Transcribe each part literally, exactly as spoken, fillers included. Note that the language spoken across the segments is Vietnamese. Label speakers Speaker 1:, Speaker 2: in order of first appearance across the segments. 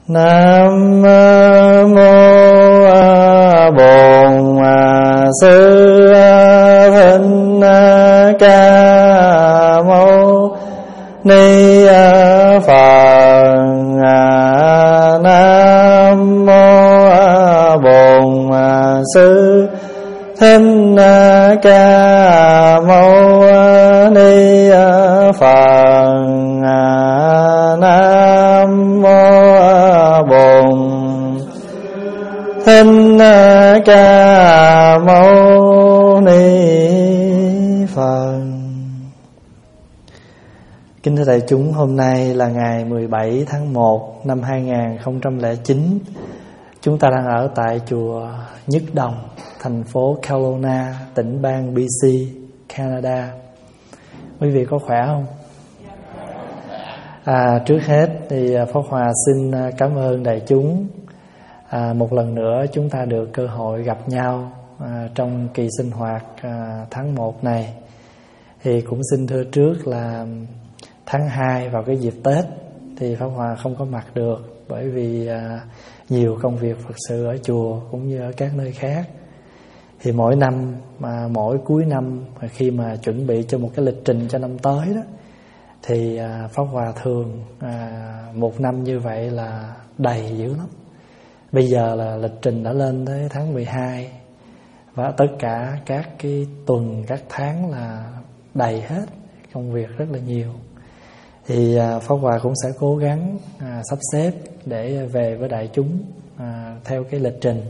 Speaker 1: Nam mô Bổn Sư Thích Ca Mâu Ni Phật. Nam mô Bổn Sư Thích Ca Mâu Ni Phật. Nam mô Bổn Thích Ca Mâu Ni Phật. Kính thưa đại chúng, hôm nay là ngày mười bảy tháng một năm hai nghìn không trăm lẻ chín. Chúng ta đang ở tại chùa Nhất Đồng, thành phố Kelowna, tỉnh bang bê xê, Canada. Quý vị có khỏe không? À, trước hết thì Pháp Hòa xin cảm ơn đại chúng. À, một lần nữa chúng ta được cơ hội gặp nhau à, trong kỳ sinh hoạt à, tháng một này. Thì cũng xin thưa trước là tháng hai vào cái dịp Tết thì Pháp Hòa không có mặt được, bởi vì à, nhiều công việc Phật sự ở chùa cũng như ở các nơi khác. Thì mỗi năm mà mỗi cuối năm khi mà chuẩn bị cho một cái lịch trình cho năm tới đó, thì à, Pháp Hòa thường à, một năm như vậy là đầy dữ lắm. Bây giờ là lịch trình đã lên tới tháng mười hai, và tất cả các cái tuần, các tháng là đầy hết, công việc rất là nhiều. Thì à, Pháp Hòa cũng sẽ cố gắng à, sắp xếp để về với đại chúng à, theo cái lịch trình.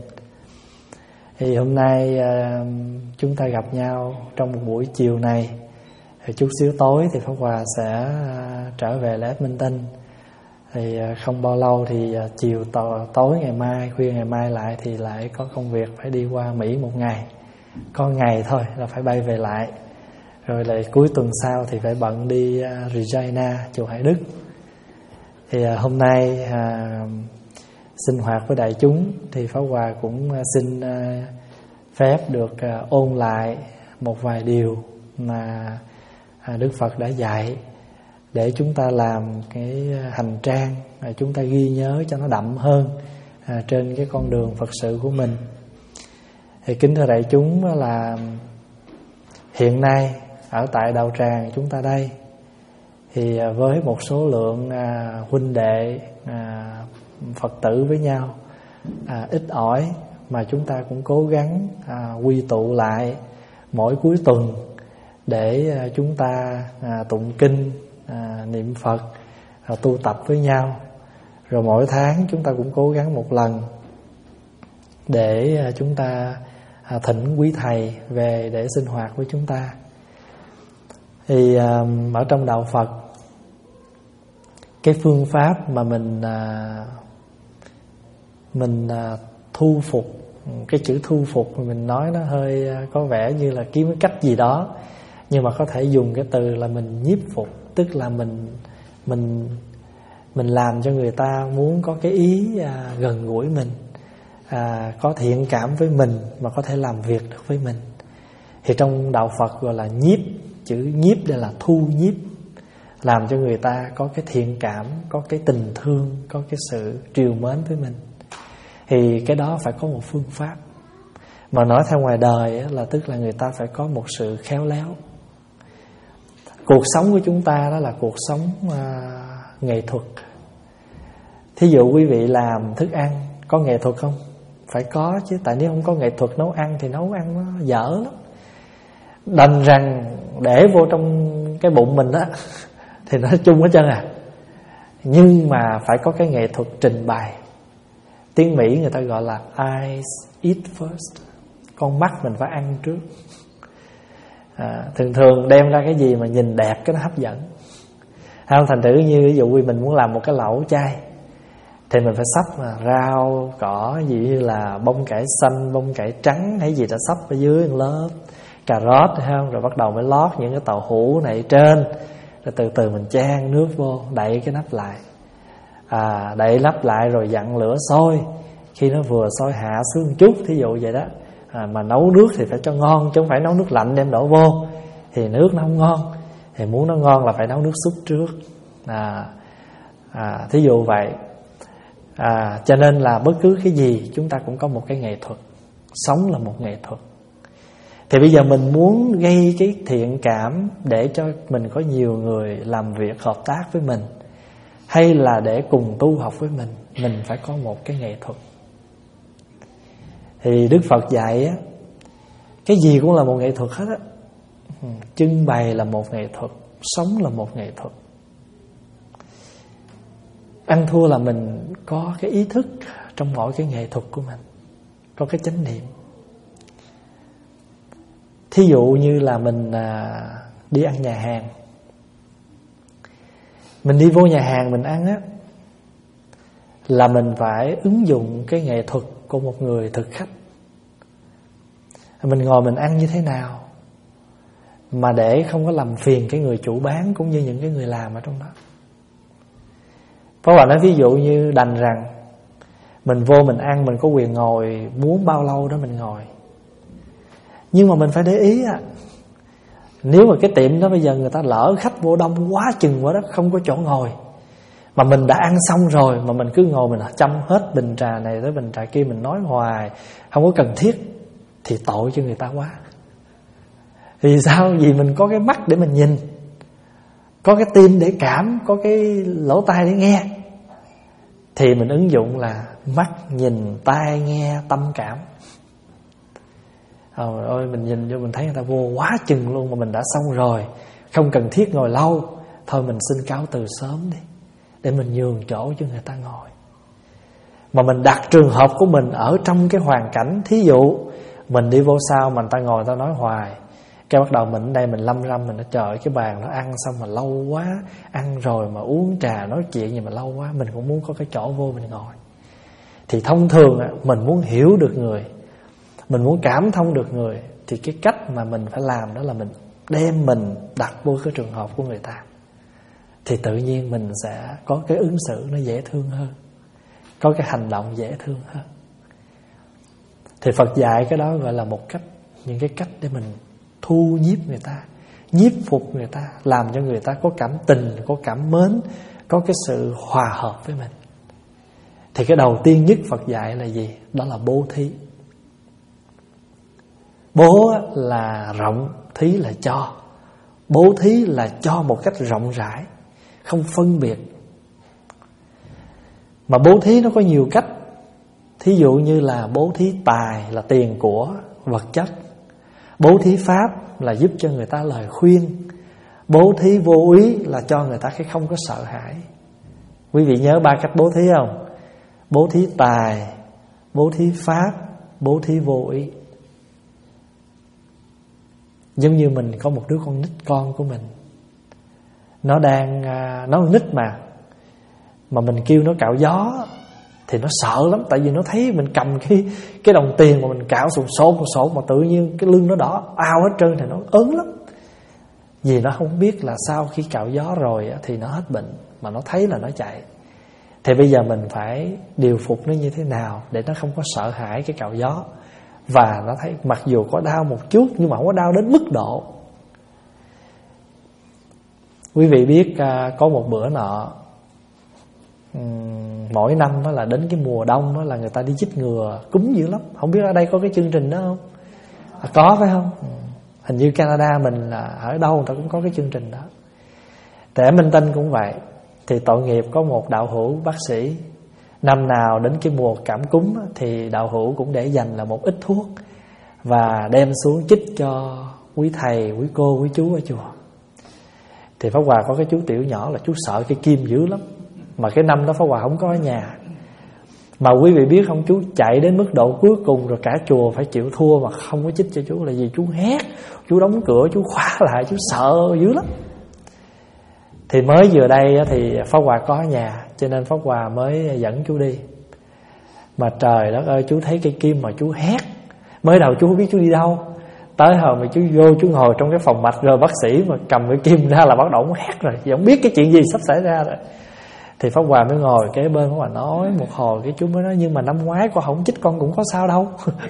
Speaker 1: Thì hôm nay à, chúng ta gặp nhau trong một buổi chiều này. Thì chút xíu tối thì Pháp Hòa sẽ à, trở về lại Edmonton. Thì à, không bao lâu thì à, chiều to, tối ngày mai, khuya ngày mai lại thì lại có công việc phải đi qua Mỹ một ngày. Có ngày thôi là phải bay về lại. Rồi lại cuối tuần sau thì phải bận đi uh, Regina, chùa Hải Đức. Thì uh, hôm nay uh, sinh hoạt với đại chúng thì Pháp Hòa cũng uh, xin uh, phép được uh, ôn lại một vài điều mà uh, Đức Phật đã dạy, để chúng ta làm cái hành trang, uh, chúng ta ghi nhớ cho nó đậm hơn uh, trên cái con đường Phật sự của mình. Thì kính thưa đại chúng là hiện nay ở tại đạo tràng chúng ta đây thì với một số lượng à, huynh đệ à, Phật tử với nhau à, ít ỏi, mà chúng ta cũng cố gắng à, quy tụ lại mỗi cuối tuần để à, chúng ta à, tụng kinh, à, niệm Phật, à, tu tập với nhau. Rồi mỗi tháng chúng ta cũng cố gắng một lần để à, chúng ta à, thỉnh quý thầy về để sinh hoạt với chúng ta. Thì um, ở trong đạo Phật, cái phương pháp mà mình uh, mình uh, thu phục, cái chữ thu phục mình nói nó hơi uh, có vẻ như là kiếm cái cách gì đó, nhưng mà có thể dùng cái từ là mình nhiếp phục, tức là mình mình mình làm cho người ta muốn có cái ý uh, gần gũi mình, uh, có thiện cảm với mình mà có thể làm việc được với mình. Thì trong đạo Phật gọi là nhiếp. Chữ nhiếp đây là thu nhiếp, làm cho người ta có cái thiện cảm, có cái tình thương, có cái sự trìu mến với mình. Thì cái đó phải có một phương pháp. Mà nói theo ngoài đời là tức là người ta phải có một sự khéo léo. Cuộc sống của chúng ta đó là cuộc sống à, nghệ thuật. Thí dụ quý vị làm thức ăn, có nghệ thuật không? Phải có chứ, tại nếu không có nghệ thuật nấu ăn thì nấu ăn nó dở lắm. Đành rằng để vô trong cái bụng mình á thì nó chung hết trơn à. Nhưng mà phải có cái nghệ thuật trình bày. Tiếng Mỹ người ta gọi là eyes eat first. Con mắt mình phải ăn trước. à, Thường thường đem ra cái gì mà nhìn đẹp cái nó hấp dẫn. Không, thành thử như ví dụ mình muốn làm một cái lẩu chay thì mình phải sắp mà rau cỏ gì như là bông cải xanh, bông cải trắng hay gì đã sắp ở dưới một lớp cà rốt, thấy không? Rồi bắt đầu mới lót những cái tàu hũ này trên, rồi từ từ mình chan nước vô, đậy cái nắp lại, à, đậy nắp lại rồi dặn lửa sôi. Khi nó vừa sôi hạ xuống một chút, thí dụ vậy đó, à, mà nấu nước thì phải cho ngon, chứ không phải nấu nước lạnh đem đổ vô thì nước nó không ngon. Thì muốn nó ngon là phải nấu nước súp trước, à, à, thí dụ vậy. à, Cho nên là bất cứ cái gì chúng ta cũng có một cái nghệ thuật. Sống là một nghệ thuật. Thì bây giờ mình muốn gây cái thiện cảm để cho mình có nhiều người làm việc hợp tác với mình, hay là để cùng tu học với mình, mình phải có một cái nghệ thuật. Thì Đức Phật dạy á, cái gì cũng là một nghệ thuật hết á. Trưng bày là một nghệ thuật, sống là một nghệ thuật. Ăn thua là mình có cái ý thức trong mỗi cái nghệ thuật của mình, có cái chánh niệm. Thí dụ như là mình à, đi ăn nhà hàng. Mình đi vô nhà hàng mình ăn á, là mình phải ứng dụng cái nghệ thuật của một người thực khách. Mình ngồi mình ăn như thế nào mà để không có làm phiền cái người chủ bán cũng như những cái người làm ở trong đó. Có bạn nói ví dụ như đành rằng mình vô mình ăn, mình có quyền ngồi muốn bao lâu đó mình ngồi. Nhưng mà mình phải để ý á, nếu mà cái tiệm đó bây giờ người ta lỡ khách vô đông quá chừng quá đó, không có chỗ ngồi, mà mình đã ăn xong rồi mà mình cứ ngồi mình chăm hết bình trà này tới bình trà kia, mình nói hoài không có cần thiết, thì tội cho người ta quá. Vì sao? Vì mình có cái mắt để mình nhìn, có cái tim để cảm, có cái lỗ tai để nghe. Thì mình ứng dụng là mắt nhìn, tai nghe, tâm cảm. Ôi ơi, mình nhìn vô mình thấy người ta vô quá chừng luôn, mà mình đã xong rồi, không cần thiết ngồi lâu, thôi mình xin cáo từ sớm đi, để mình nhường chỗ cho người ta ngồi. Mà mình đặt trường hợp của mình ở trong cái hoàn cảnh. Thí dụ mình đi vô sau mà người ta ngồi người ta nói hoài, cái bắt đầu mình ở đây mình lâm râm, mình nói trời cái bàn nó ăn xong mà lâu quá, ăn rồi mà uống trà nói chuyện gì mà lâu quá, mình cũng muốn có cái chỗ vô mình ngồi. Thì thông thường mình muốn hiểu được người, mình muốn cảm thông được người, thì cái cách mà mình phải làm đó là mình đem mình đặt vô cái trường hợp của người ta, thì tự nhiên mình sẽ có cái ứng xử nó dễ thương hơn, có cái hành động dễ thương hơn. Thì Phật dạy cái đó gọi là một cách, những cái cách để mình thu nhiếp người ta, nhiếp phục người ta, làm cho người ta có cảm tình, có cảm mến, có cái sự hòa hợp với mình. Thì cái đầu tiên nhất Phật dạy là gì? Đó là bố thí. Bố là rộng, thí là cho. Bố thí là cho một cách rộng rãi, không phân biệt. Mà bố thí nó có nhiều cách. Thí dụ như là bố thí tài là tiền của, vật chất. Bố thí pháp là giúp cho người ta lời khuyên. Bố thí vô úy là cho người ta cái không có sợ hãi. Quý vị nhớ ba cách bố thí không? Bố thí tài, bố thí pháp, bố thí vô úy. Giống như mình có một đứa con nít, con của mình, nó đang, nó nít mà Mà mình kêu nó cạo gió thì nó sợ lắm. Tại vì nó thấy mình cầm cái, cái đồng tiền mà mình cạo sồn sồn sồn, mà tự nhiên cái lưng nó đỏ ao hết trơn thì nó ớn lắm. Vì nó không biết là sau khi cạo gió rồi thì nó hết bệnh, mà nó thấy là nó chạy. Thì bây giờ mình phải điều phục nó như thế nào để nó không có sợ hãi cái cạo gió, và nó thấy mặc dù có đau một chút nhưng mà không có đau đến mức độ. Quý vị biết có một bữa nọ, mỗi năm đó là đến cái mùa đông đó là người ta đi chích ngừa cúm dữ lắm. Không biết ở đây có cái chương trình đó không? À, có phải không? Hình như Canada mình là ở đâu người ta cũng có cái chương trình đó. Tại Minh Tinh cũng vậy. Thì tội nghiệp có một đạo hữu bác sĩ, năm nào đến cái mùa cảm cúm thì đạo hữu cũng để dành là một ít thuốc và đem xuống chích cho quý thầy, quý cô, quý chú ở chùa. Thì Pháp Hòa có cái chú tiểu nhỏ là chú sợ cái kim dữ lắm. Mà cái năm đó Pháp Hòa không có ở nhà. Mà quý vị biết không, chú chạy đến mức độ cuối cùng rồi cả chùa phải chịu thua mà không có chích cho chú. Là vì chú hét, chú đóng cửa, chú khóa lại, chú sợ dữ lắm. Thì mới vừa đây thì Pháp Hòa có ở nhà, cho nên Pháp Hòa mới dẫn chú đi. Mà trời đất ơi, chú thấy cây kim mà chú hét. Mới đầu chú không biết chú đi đâu. Tới hồi mà chú vô, chú ngồi trong cái phòng mạch rồi bác sĩ mà cầm cái kim ra là bắt đầu hét rồi, thì không biết cái chuyện gì sắp xảy ra rồi. Thì Pháp Hòa mới ngồi kế bên Pháp Hòa nói một hồi, cái chú mới nói nhưng mà năm ngoái con không chích con cũng có sao đâu.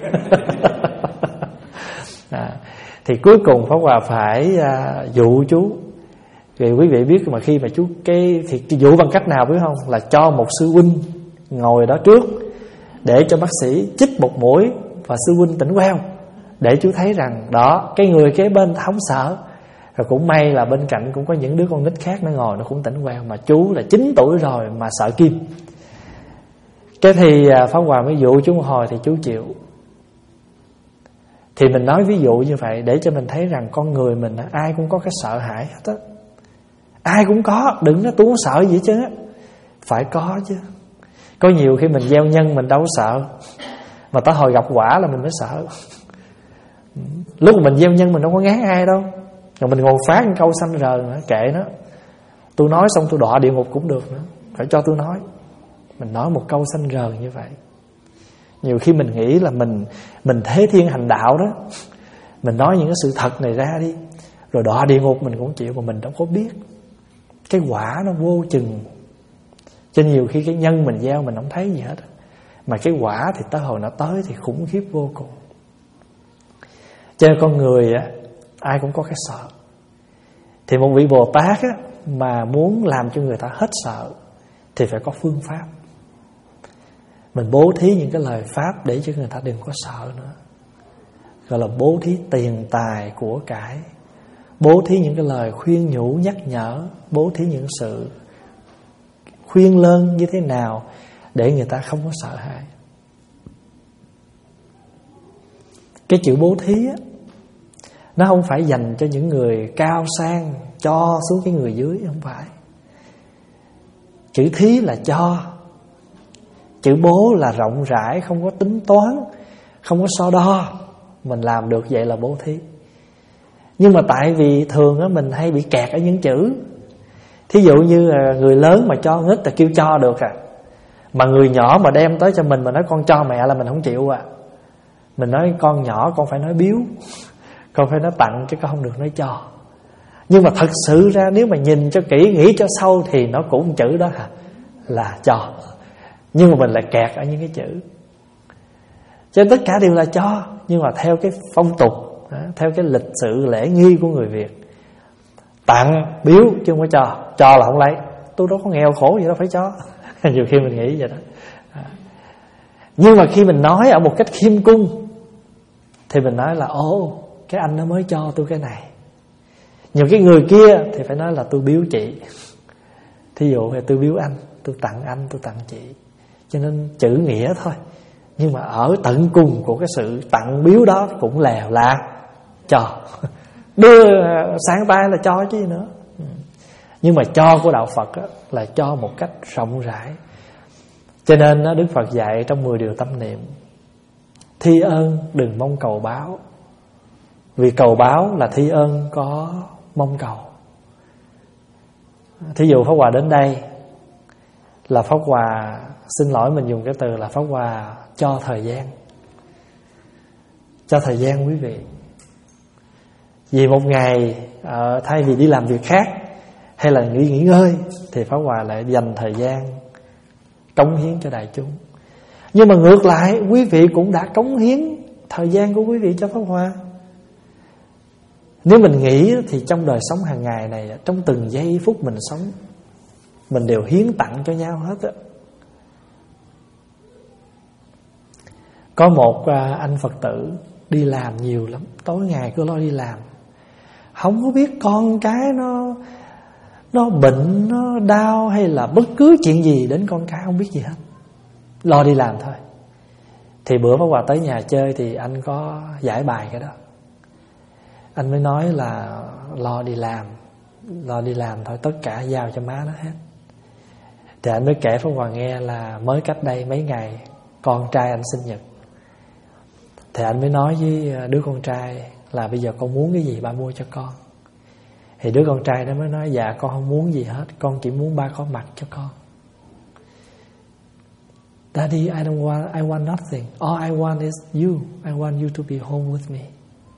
Speaker 1: À, thì cuối cùng Pháp Hòa phải à, dụ chú. Vì quý vị biết mà khi mà chú cái thì dụ bằng cách nào biết không? Là cho một sư huynh ngồi đó trước để cho bác sĩ chích một mũi và sư huynh tỉnh queo, để chú thấy rằng đó, cái người kế bên không sợ. Rồi cũng may là bên cạnh cũng có những đứa con nít khác nó ngồi, nó cũng tỉnh queo, mà chú là chín tuổi rồi mà sợ kim. Cái thì Pháp Hòa mới dụ chú một hồi thì chú chịu. Thì mình nói ví dụ như vậy để cho mình thấy rằng con người mình ai cũng có cái sợ hãi hết á. Ai cũng có, đừng nói tôi không sợ gì chứ á. Phải có chứ. Có nhiều khi mình gieo nhân mình đâu sợ, mà tới hồi gặp quả là mình mới sợ. Lúc mình gieo nhân mình đâu có ngán ai đâu, rồi mình còn phát một câu xanh rờ nữa, kệ nó. Tôi nói xong tôi đọa địa ngục cũng được nữa, phải cho tôi nói. Mình nói một câu xanh rờ như vậy. Nhiều khi mình nghĩ là mình Mình thế thiên hành đạo đó, mình nói những cái sự thật này ra đi, rồi đọa địa ngục mình cũng chịu, mà mình đâu có biết. Cái quả nó vô chừng. Cho nhiều khi cái nhân mình gieo mình không thấy gì hết, mà cái quả thì tới hồi nó tới thì khủng khiếp vô cùng. Cho nên con người á, ai cũng có cái sợ. Thì một vị Bồ Tát á, mà muốn làm cho người ta hết sợ thì phải có phương pháp. Mình bố thí những cái lời pháp để cho người ta đừng có sợ nữa, gọi là bố thí tiền tài của cải, bố thí những cái lời khuyên nhủ nhắc nhở, bố thí những sự khuyên lơn như thế nào để người ta không có sợ hãi. Cái chữ bố thí á, nó không phải dành cho những người cao sang cho xuống cái người dưới, không phải. Chữ thí là cho, chữ bố là rộng rãi, không có tính toán, không có so đo. Mình làm được vậy là bố thí. Nhưng mà tại vì thường á, mình hay bị kẹt ở những chữ. Thí dụ như người lớn mà cho ngất là kêu cho được à, mà người nhỏ mà đem tới cho mình mà nói con cho mẹ là mình không chịu à. Mình nói con nhỏ con phải nói biếu, con phải nói tặng chứ con không được nói cho. Nhưng mà thật sự ra nếu mà nhìn cho kỹ, nghĩ cho sâu thì nó cũng chữ đó à, là cho. Nhưng mà mình lại kẹt ở những cái chữ. Cho nên tất cả đều là cho, nhưng mà theo cái phong tục, theo cái lịch sự lễ nghi của người Việt. Tặng, biếu chứ không có cho. Cho là không lấy. Tôi đâu có nghèo khổ gì đâu phải cho. Nhiều khi mình nghĩ vậy đó. Nhưng mà khi mình nói ở một cách khiêm cung thì mình nói là ồ, cái anh nó mới cho tôi cái này. Nhiều cái người kia thì phải nói là tôi biếu chị. Thí dụ là tôi biếu anh, tôi tặng anh, tôi tặng chị. Cho nên chữ nghĩa thôi, nhưng mà ở tận cùng của cái sự tặng biếu đó cũng là là cho. Đưa sáng tay là cho chứ gì nữa. Nhưng mà cho của đạo Phật là cho một cách rộng rãi. Cho nên Đức Phật dạy trong mười điều tâm niệm: thi ơn đừng mong cầu báo, vì cầu báo là thi ơn có mong cầu. Thí dụ Pháp Hòa đến đây là Pháp Hòa, xin lỗi mình dùng cái từ là Pháp Hòa cho thời gian. Cho thời gian quý vị. Vì một ngày uh, thay vì đi làm việc khác hay là nghỉ nghỉ ngơi thì Pháp Hòa lại dành thời gian cống hiến cho đại chúng. Nhưng mà ngược lại, quý vị cũng đã cống hiến thời gian của quý vị cho Pháp Hòa. Nếu mình nghĩ thì trong đời sống hàng ngày này, trong từng giây phút mình sống, mình đều hiến tặng cho nhau hết á. Có một anh Phật tử đi làm nhiều lắm, tối ngày cứ lo đi làm, không có biết con cái nó nó bệnh, nó đau hay là bất cứ chuyện gì đến con cái, không biết gì hết, lo đi làm thôi. Thì bữa Pháp Hòa tới nhà chơi thì anh có giải bài cái đó. Anh mới nói là lo đi làm, lo đi làm thôi, tất cả giao cho má nó hết. Thì anh mới kể Pháp Hòa nghe là mới cách đây mấy ngày con trai anh sinh nhật. Thì anh mới nói với đứa con trai là bây giờ con muốn cái gì ba mua cho con. Thì đứa con trai đó mới nói dạ con không muốn gì hết, con chỉ muốn ba có mặt cho con. Daddy, I don't want, I want nothing. All I want is you. I want you to be home with me.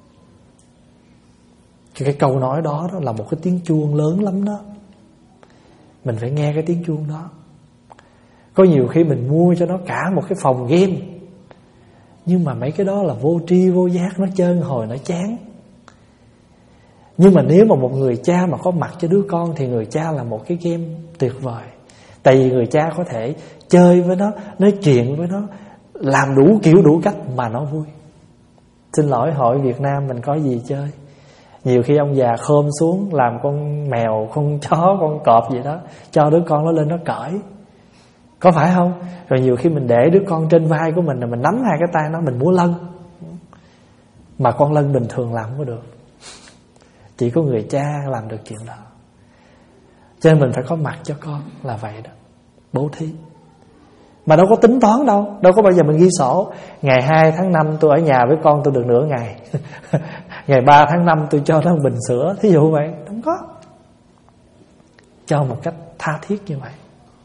Speaker 1: Cái câu nói đó, đó là một cái tiếng chuông lớn lắm đó. Mình phải nghe cái tiếng chuông đó. Có nhiều khi mình mua cho nó cả một cái phòng game, nhưng mà mấy cái đó là vô tri vô giác, nó trơn hồi nó chán. Nhưng mà nếu mà một người cha mà có mặt cho đứa con thì người cha là một cái game tuyệt vời. Tại vì người cha có thể chơi với nó, nói chuyện với nó, làm đủ kiểu đủ cách mà nó vui. Xin lỗi, hội Việt Nam mình có gì chơi. Nhiều khi ông già khom xuống làm con mèo, con chó, con cọp gì đó, cho đứa con nó lên nó cởi, có phải không? Rồi nhiều khi mình để đứa con trên vai của mình, là mình nắm hai cái tay nó, mình múa lân. Mà con lân bình thường làm không có được, chỉ có người cha làm được chuyện đó. Cho nên mình phải có mặt cho con là vậy đó, bố thí. Mà đâu có tính toán đâu, đâu có bao giờ mình ghi sổ ngày hai tháng năm tôi ở nhà với con tôi được nửa ngày ngày ba tháng năm tôi cho nó một bình sữa, thí dụ vậy. Không có. Cho một cách tha thiết như vậy.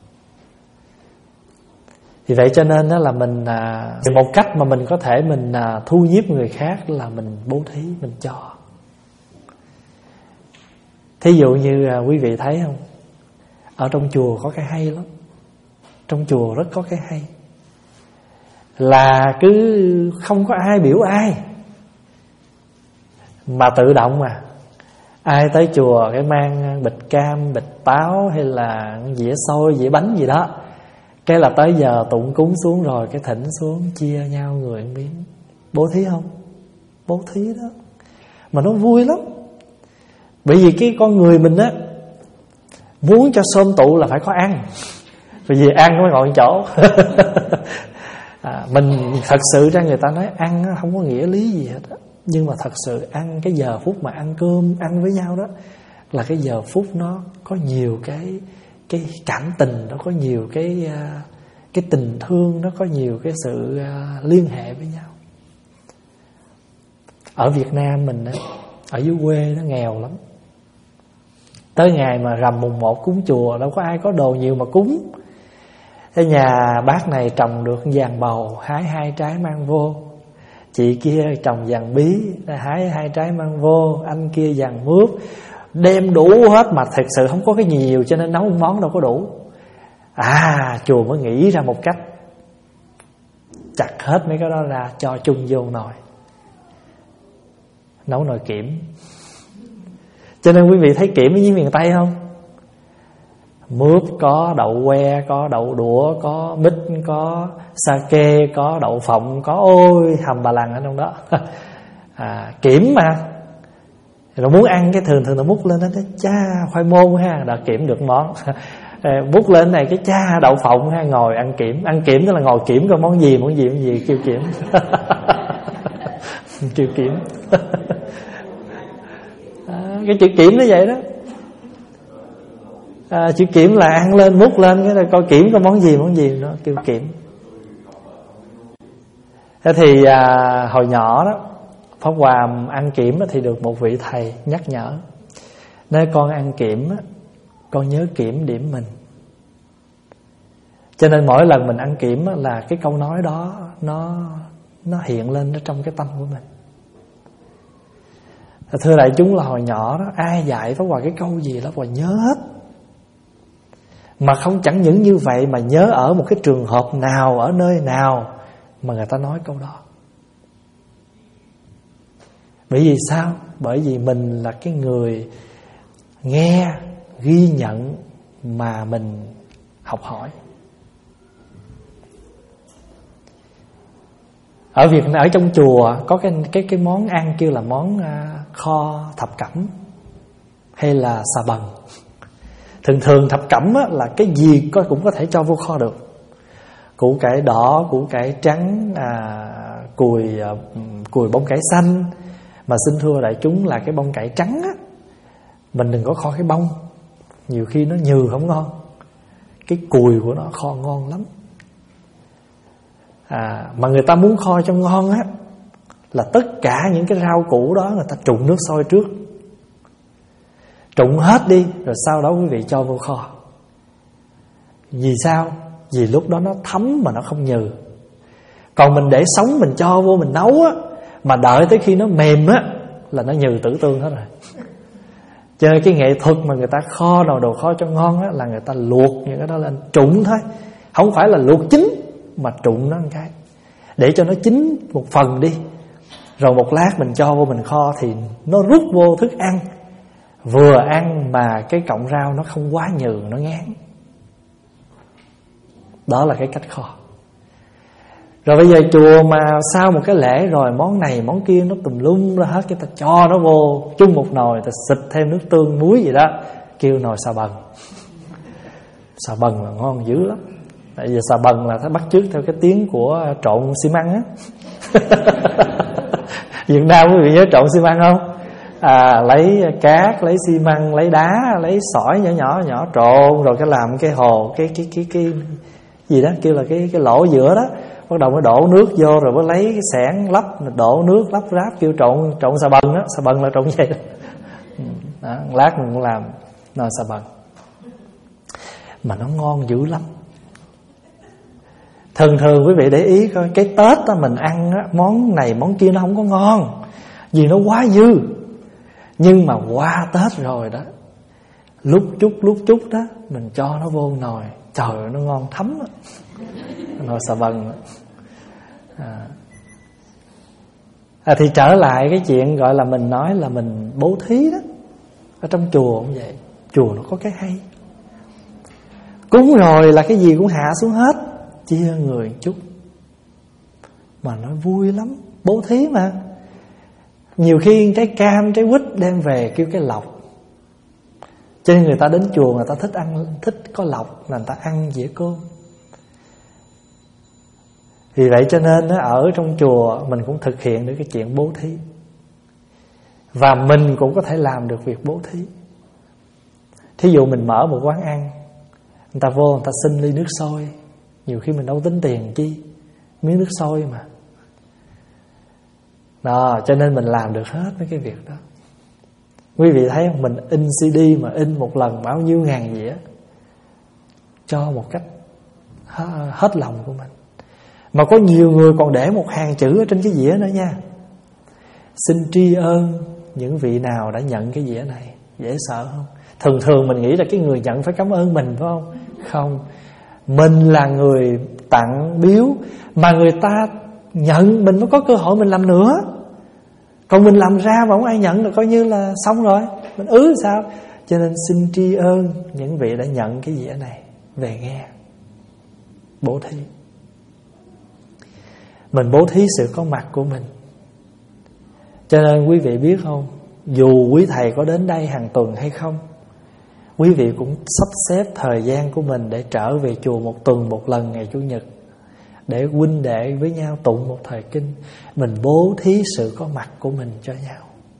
Speaker 1: Vì vậy cho nên đó là mình à, một cách mà mình có thể mình à, thu nhiếp người khác là mình bố thí, mình cho. Thí dụ như à, quý vị thấy không, ở trong chùa có cái hay lắm. Trong chùa rất có cái hay, là cứ không có ai biểu ai, mà tự động mà ai tới chùa cái mang bịch cam, bịch táo hay là dĩa xôi, dĩa bánh gì đó, cái là tới giờ tụng cúng xuống rồi cái thỉnh xuống chia nhau người một miếng. Bố thí không? Bố thí đó. Mà nó vui lắm. Bởi vì cái con người mình á, muốn cho xôm tụ là phải có ăn. Bởi vì ăn mới ngồi chỗ à, mình thật sự ra người ta nói ăn không có nghĩa lý gì hết á. Nhưng mà thật sự ăn cái giờ phút mà ăn cơm, ăn với nhau đó, là cái giờ phút nó có nhiều cái cái cảm tình, nó có nhiều cái cái tình thương, nó có nhiều cái sự liên hệ với nhau. Ở Việt Nam mình á, ở dưới quê nó nghèo lắm. Tới ngày mà rằm mùng một cúng chùa, đâu có ai có đồ nhiều mà cúng. Cái nhà bác này trồng được vàng bầu, hái hai trái mang vô. Chị kia trồng vàng bí, hái hai trái mang vô. Anh kia vàng mướp, đem đủ hết. Mà thật sự không có cái gì nhiều, cho nên nấu một món đâu có đủ. À, chùa mới nghĩ ra một cách, chặt hết mấy cái đó ra, cho chung vô nồi, nấu nồi kiểm. Cho nên quý vị thấy kiểm ở dưới miền Tây không? Mướp có, đậu que có, đậu đũa có, mít có, sake có, đậu phộng có, ôi hầm bà lằng ở trong đó. À, kiểm mà. Rồi muốn ăn cái thường thường là múc lên đó, cha khoai môn ha, đã kiểm được món. Múc lên này cái cha đậu phộng ha, ngồi ăn kiểm. Ăn kiểm tức là ngồi kiểm coi món gì, món gì, món gì, kêu kiểm. Kêu kiểm. À, cái chữ kiểm nó vậy đó. À, chữ kiểm là ăn lên, múc lên cái này coi kiểm có món gì, món gì nó kêu kiểm. Thế thì à, hồi nhỏ đó Pháp Hòa ăn kiểm thì được một vị thầy nhắc nhở, nếu con ăn kiểm con nhớ kiểm điểm mình. Cho nên mỗi lần mình ăn kiểm là cái câu nói đó nó nó hiện lên trong cái tâm của mình. Thưa đại chúng, là hồi nhỏ đó ai dạy Pháp Hòa cái câu gì đó Pháp Hòa nhớ hết. Mà không chẳng những như vậy, mà nhớ ở một cái trường hợp nào, ở nơi nào mà người ta nói câu đó. Bởi vì sao? Bởi vì mình là cái người nghe, ghi nhận mà mình học hỏi. Ở Việt ở trong chùa có cái cái cái món ăn kêu là món uh, kho thập cẩm hay là xà bần. Thường thường thập cẩm á, là cái gì có cũng có thể cho vô kho được. Củ cải đỏ, củ cải trắng, à, cùi à, cùi bông cải xanh. Mà xin thưa đại chúng là cái bông cải trắng á, mình đừng có kho cái bông, nhiều khi nó nhừ không ngon. Cái cùi của nó kho ngon lắm. À, mà người ta muốn kho cho ngon á, là tất cả những cái rau củ đó người ta trụng nước sôi trước, trụng hết đi, rồi sau đó quý vị cho vô kho. Vì sao? Vì lúc đó nó thấm mà nó không nhừ. Còn mình để sống mình cho vô mình nấu á, mà đợi tới khi nó mềm á là nó nhừ tử tương hết rồi. Cho nên cái nghệ thuật mà người ta kho đồ đồ kho cho ngon á, là người ta luộc những cái đó lên, trụng thôi. Không phải là luộc chín, mà trụng nó một cái để cho nó chín một phần đi, rồi một lát mình cho vô mình kho thì nó rút vô thức ăn. Vừa ăn mà cái cọng rau nó không quá nhừ, nó ngán. Đó là cái cách kho. Rồi bây giờ chùa mà sau một cái lễ rồi món này món kia nó tùm lum ra hết, cái ta cho nó vô chung một nồi, ta xịt thêm nước tương muối gì đó, kêu nồi xà bần. Xà bần là ngon dữ lắm. Tại vì xà bần là它bắt chước theo cái tiếng của trộn xi măng á. Việt Nam quý vị nhớ trộn xi măng không? À, lấy cát, lấy xi măng, lấy đá, lấy sỏi nhỏ nhỏ nhỏ trộn rồi cái làm cái hồ cái cái cái cái gì đó kêu là cái cái lỗ giữa đó, bắt đầu mới đổ nước vô rồi mới lấy cái xẻng lắp, đổ nước lắp ráp kêu trộn trộn xà bần đó. Xà bần là trộn vậy đó. Đó, lát mình cũng làm nồi xà bần mà nó ngon dữ lắm. Thường thường quý vị để ý coi, cái Tết đó mình ăn đó, món này món kia nó không có ngon vì nó quá dư. Nhưng mà qua Tết rồi đó, lúc chút lúc chút đó mình cho nó vô nồi, trời ơi nó ngon thấm đó. Nồi xà bần đó. À. À, thì trở lại cái chuyện gọi là mình nói là mình bố thí đó. Ở trong chùa cũng vậy, chùa nó có cái hay. Cúng rồi là cái gì cũng hạ xuống hết, chia người chút. Mà nó vui lắm, bố thí mà. Nhiều khi trái cam, trái quýt đem về kêu cái lộc. Cho nên người ta đến chùa người ta thích ăn, thích có lộc là người ta ăn dĩa cơm. Vì vậy cho nên ở trong chùa mình cũng thực hiện được cái chuyện bố thí. Và mình cũng có thể làm được việc bố thí. Thí dụ mình mở một quán ăn, người ta vô người ta xin ly nước sôi. Nhiều khi mình đâu tính tiền chi, miếng nước sôi mà. Đó, cho nên mình làm được hết mấy cái việc đó. Quý vị thấy không, mình in xê đê mà in một lần bao nhiêu ngàn dĩa, cho một cách hết lòng của mình. Mà có nhiều người còn để một hàng chữ ở trên cái dĩa nữa nha: xin tri ân những vị nào đã nhận cái dĩa này. Dễ sợ không? Thường thường mình nghĩ là cái người nhận phải cảm ơn mình, phải không? Không, mình là người tặng biếu, mà người ta nhận mình mới có cơ hội mình làm nữa. Còn mình làm ra mà không ai nhận là coi như là xong rồi, mình ứ sao? Cho nên xin tri ân những vị đã nhận cái dĩa này về nghe. Bố thí. Mình bố thí sự có mặt của mình. Cho nên quý vị biết không, dù quý thầy có đến đây hàng tuần hay không, quý vị cũng sắp xếp thời gian của mình để trở về chùa một tuần một lần ngày Chủ nhật, để huynh đệ với nhau tụng một thời kinh. Mình bố thí sự có mặt của mình cho nhau.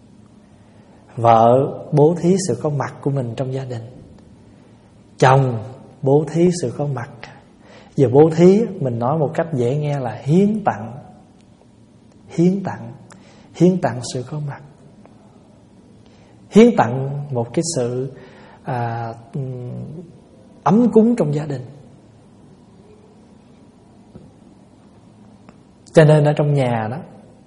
Speaker 1: Vợ bố thí sự có mặt của mình trong gia đình. Chồng bố thí sự có mặt. Giờ bố thí mình nói một cách dễ nghe là hiến tặng. Hiến tặng Hiến tặng sự có mặt. Hiến tặng một cái sự à, ấm cúng trong gia đình. Cho nên ở trong nhà đó,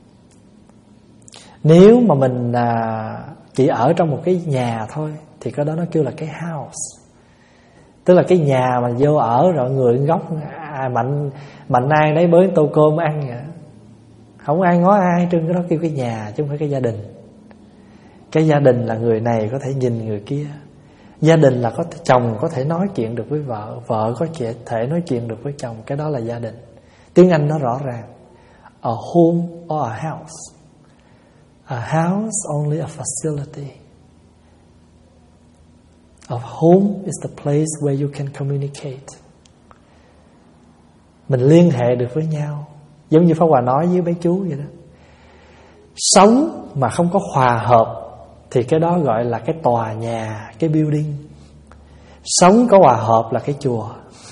Speaker 1: nếu mà mình à, chỉ ở trong một cái nhà thôi thì cái đó nó kêu là cái house. Tức là cái nhà mà vô ở rồi người gốc à, mạnh mạnh ai đấy bới tô cơm ăn vậy. Không ai ngó ai, trên cái đó kêu cái nhà chứ không phải cái gia đình. Cái gia đình là người này có thể nhìn người kia. Gia đình là có thể, chồng có thể nói chuyện được với vợ, vợ có thể nói chuyện được với chồng. Cái đó là gia đình. Tiếng Anh nó rõ ràng: a home or a house. A house only a facility. A home is the place where you can communicate. Mình liên hệ được với nhau. Giống như Pháp Hòa nói với mấy chú vậy đó. Sống mà không có hòa hợp thì cái đó gọi là cái tòa nhà, cái building. Sống có hòa hợp là cái chùa.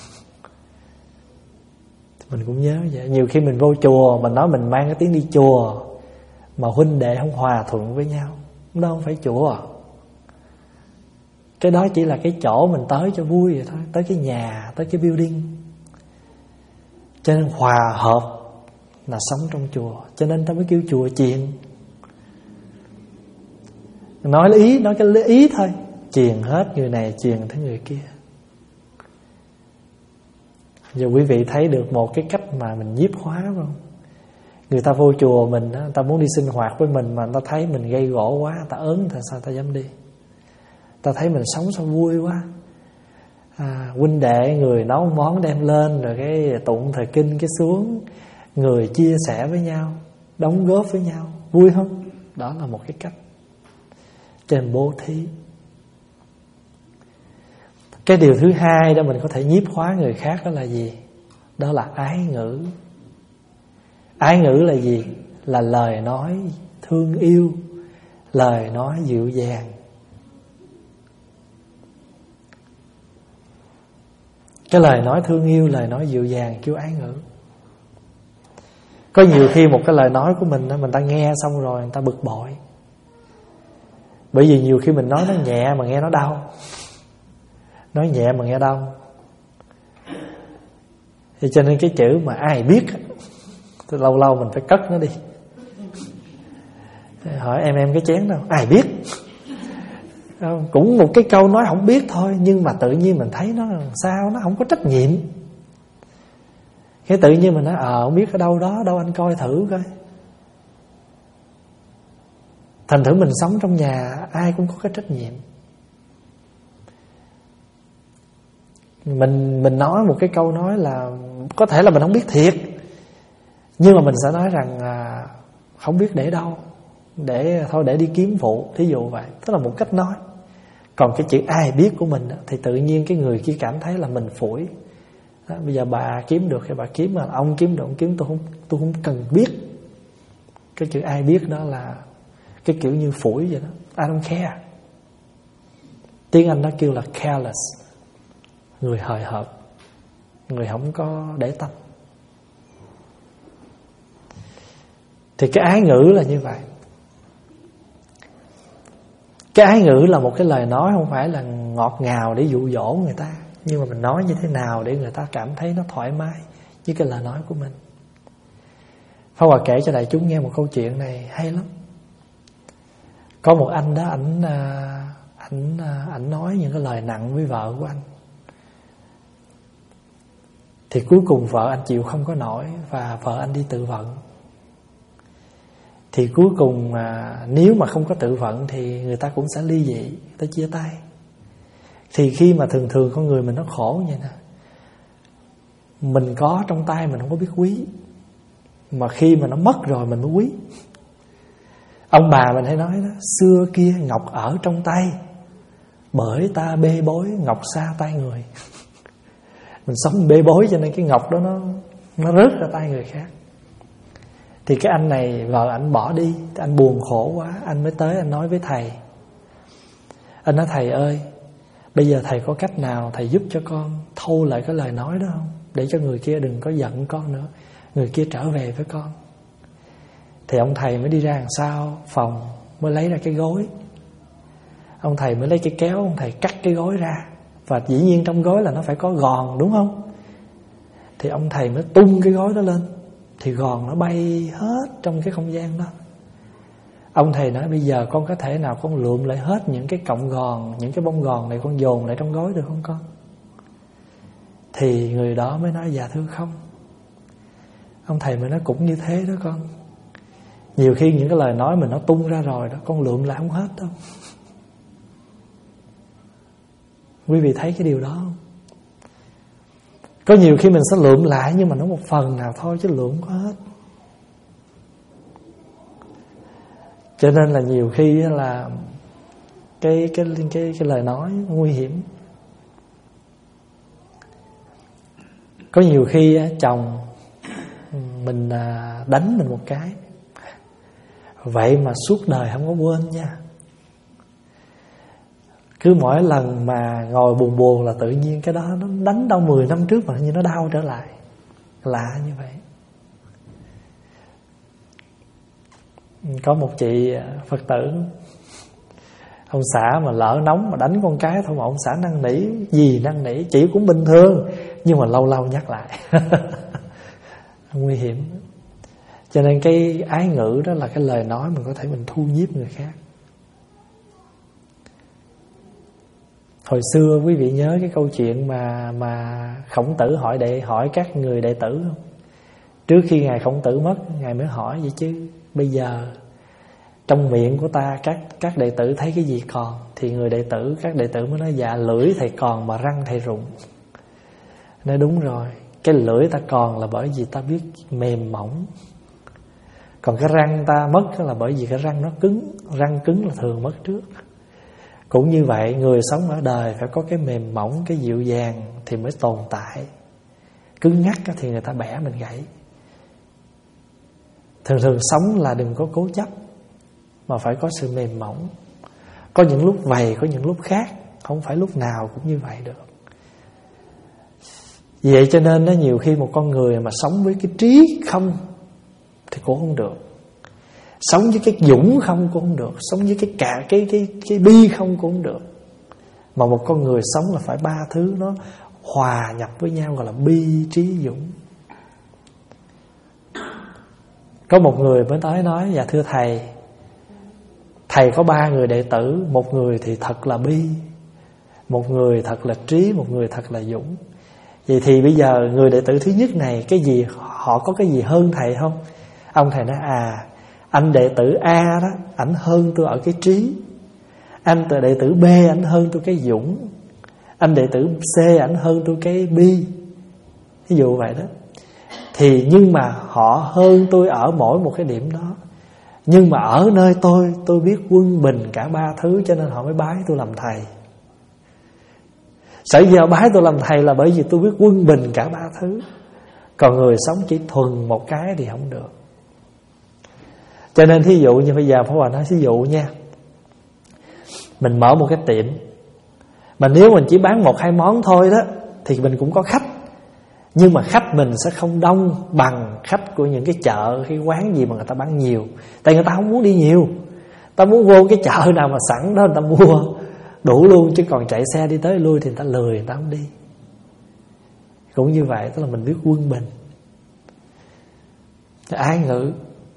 Speaker 1: Mình cũng nhớ vậy. Nhiều khi mình vô chùa, mình nói mình mang cái tiếng đi chùa, mà huynh đệ không hòa thuận với nhau, đó không phải chùa. Cái đó chỉ là cái chỗ mình tới cho vui vậy thôi. Tới cái nhà, tới cái building. Cho nên hòa hợp là sống trong chùa. Cho nên ta mới kêu chùa chiền. Nói ý, nói cái ý thôi, chiền hết người này, chiền tới người kia. Giờ quý vị thấy được một cái cách mà mình nhiếp hóa không? Người ta vô chùa mình, người ta muốn đi sinh hoạt với mình, mà người ta thấy mình gây gỗ quá, người ta ớn, người ta sao người ta dám đi. Ta thấy mình sống sao vui quá, à, huynh đệ người nấu món đem lên, rồi cái tụng thời kinh cái xuống, người chia sẻ với nhau, đóng góp với nhau, vui không? Đó là một cái cách. Trên bố thí. Cái điều thứ hai đó mình có thể nhiếp hóa người khác đó là gì? Đó là ái ngữ. Ái ngữ là gì? Là lời nói thương yêu, lời nói dịu dàng. Cái lời nói thương yêu, lời nói dịu dàng kêu ái ngữ. Có nhiều khi một cái lời nói của mình mình ta nghe xong rồi người ta bực bội. Bởi vì nhiều khi mình nói nó nhẹ mà nghe nó đau. Nói nhẹ mà nghe đau. Thì cho nên cái chữ mà ai biết thì lâu lâu mình phải cất nó đi. Hỏi em em cái chén đâu? Ai biết? Cũng một cái câu nói không biết thôi, nhưng mà tự nhiên mình thấy nó sao, nó không có trách nhiệm. Cái tự nhiên mình nói ờ không biết ở đâu đó, đâu anh coi thử coi. Thành thử mình sống trong nhà ai cũng có cái trách nhiệm. Mình mình nói một cái câu nói là có thể là mình không biết thiệt, nhưng mà mình sẽ nói rằng à, không biết để đâu, để thôi để đi kiếm vụ, thí dụ vậy. Đó là một cách nói. Còn cái chữ ai biết của mình đó, thì tự nhiên cái người kia cảm thấy là mình phủi. Đó, bây giờ bà kiếm được thì bà kiếm, mà ông kiếm được ông kiếm, tôi không tôi không cần biết. Cái chữ ai biết đó là cái kiểu như phủi vậy đó. I don't care. Tiếng Anh nó kêu là careless. Người hời hợt, người không có để tâm. Thì cái ái ngữ là như vậy. Cái ái ngữ là một cái lời nói không phải là ngọt ngào để dụ dỗ người ta, nhưng mà mình nói như thế nào để người ta cảm thấy nó thoải mái với cái lời nói của mình. Pháp Hòa kể cho đại chúng nghe một câu chuyện này hay lắm. Có một anh đó, ảnh ảnh ảnh nói những cái lời nặng với vợ của anh. Thì cuối cùng vợ anh chịu không có nổi và vợ anh đi tự vận. Thì cuối cùng mà nếu mà không có tự vận thì người ta cũng sẽ ly dị, người ta chia tay. Thì khi mà thường thường con người mình nó khổ vậy nè, mình có trong tay mình không có biết quý, mà khi mà nó mất rồi mình mới quý. Ông bà mình hay nói đó, xưa kia ngọc ở trong tay, bởi ta bê bối ngọc xa tay người. Mình sống bê bối cho nên cái ngọc đó nó nó rớt ra tay người khác. Thì cái anh này vợ anh bỏ đi, anh buồn khổ quá, anh mới tới anh nói với thầy. Anh nói thầy ơi, bây giờ thầy có cách nào thầy giúp cho con thâu lại cái lời nói đó không, để cho người kia đừng có giận con nữa, người kia trở về với con. Thì ông thầy mới đi ra đằng sau phòng, mới lấy ra cái gối. Ông thầy mới lấy cái kéo, ông thầy cắt cái gối ra. Và dĩ nhiên trong gối là nó phải có gòn, đúng không? Thì ông thầy mới tung cái gối đó lên, thì gòn nó bay hết trong cái không gian đó. Ông thầy nói bây giờ con có thể nào con lượm lại hết những cái cọng gòn, những cái bông gòn này con dồn lại trong gối được không con? Thì người đó mới nói dạ thưa không. Ông thầy mới nói cũng như thế đó con. Nhiều khi những cái lời nói mình nó tung ra rồi đó, con lượm lại không hết đâu. Quý vị thấy cái điều đó không? Có nhiều khi mình sẽ lượm lại, nhưng mà nó một phần nào thôi chứ lượm có hết. Cho nên là nhiều khi là cái cái cái cái lời nói nguy hiểm. Có nhiều khi chồng mình đánh mình một cái, vậy mà suốt đời không có quên nha. Cứ mỗi lần mà ngồi buồn buồn là tự nhiên cái đó nó đánh đau mười năm trước mà như nó đau trở lại. Lạ như vậy. Có một chị Phật tử, ông xã mà lỡ nóng mà đánh con cái thôi mà ông xã năn nỉ, gì năn nỉ, chị cũng bình thường, nhưng mà lâu lâu nhắc lại. Nguy hiểm. Cho nên cái ái ngữ đó là cái lời nói mình có thể mình thu nhiếp người khác. Hồi xưa quý vị nhớ cái câu chuyện mà mà Khổng Tử hỏi đệ hỏi các người đệ tử không? Trước khi ngài Khổng Tử mất, ngài mới hỏi vậy chứ bây giờ trong miệng của ta các các đệ tử thấy cái gì còn? Thì người đệ tử, các đệ tử mới nói: dạ lưỡi thầy còn mà răng thầy rụng. Nói đúng rồi, cái lưỡi ta còn là bởi vì ta biết mềm mỏng, còn cái răng ta mất là bởi vì cái răng nó cứng. Răng cứng là thường mất trước. Cũng như vậy, người sống ở đời phải có cái mềm mỏng, cái dịu dàng thì mới tồn tại. Cứng ngắc thì người ta bẻ mình gãy. Thường thường sống là đừng có cố chấp, mà phải có sự mềm mỏng. Có những lúc vậy, có những lúc khác, không phải lúc nào cũng như vậy được. Vậy cho nên nó nhiều khi một con người mà sống với cái trí không thì cũng không được, sống với cái dũng không cũng không được, sống với cái cả cái cái cái bi không cũng không được. Mà một con người sống là phải ba thứ nó hòa nhập với nhau, gọi là bi trí dũng. Có một người mới tới nói: dạ thưa thầy, thầy có ba người đệ tử, một người thì thật là bi, một người thật là trí, một người thật là dũng. Vậy thì bây giờ người đệ tử thứ nhất này, cái gì họ có cái gì hơn thầy không? Ông thầy nói: à, anh đệ tử A đó, ảnh hơn tôi ở cái trí. Anh đệ tử B, ảnh hơn tôi cái dũng. Anh đệ tử C, ảnh hơn tôi cái bi. Ví dụ vậy đó. Thì nhưng mà họ hơn tôi ở mỗi một cái điểm đó. Nhưng mà ở nơi tôi, tôi biết quân bình cả ba thứ, cho nên họ mới bái tôi làm thầy. Sở dĩ họ bái tôi làm thầy là bởi vì tôi biết quân bình cả ba thứ. Còn người sống chỉ thuần một cái thì không được. Cho nên thí dụ như bây giờ Pháp Hòa nói thí dụ nha, mình mở một cái tiệm, mà nếu mình chỉ bán một hai món thôi đó thì mình cũng có khách. Nhưng mà khách mình sẽ không đông bằng khách của những cái chợ, cái quán gì mà người ta bán nhiều. Tại người ta không muốn đi nhiều, ta muốn vô cái chợ nào mà sẵn đó người ta mua đủ luôn. Chứ còn chạy xe đi tới lui thì người ta lười, người ta không đi. Cũng như vậy, tức là mình biết quân bình. Ái ngữ,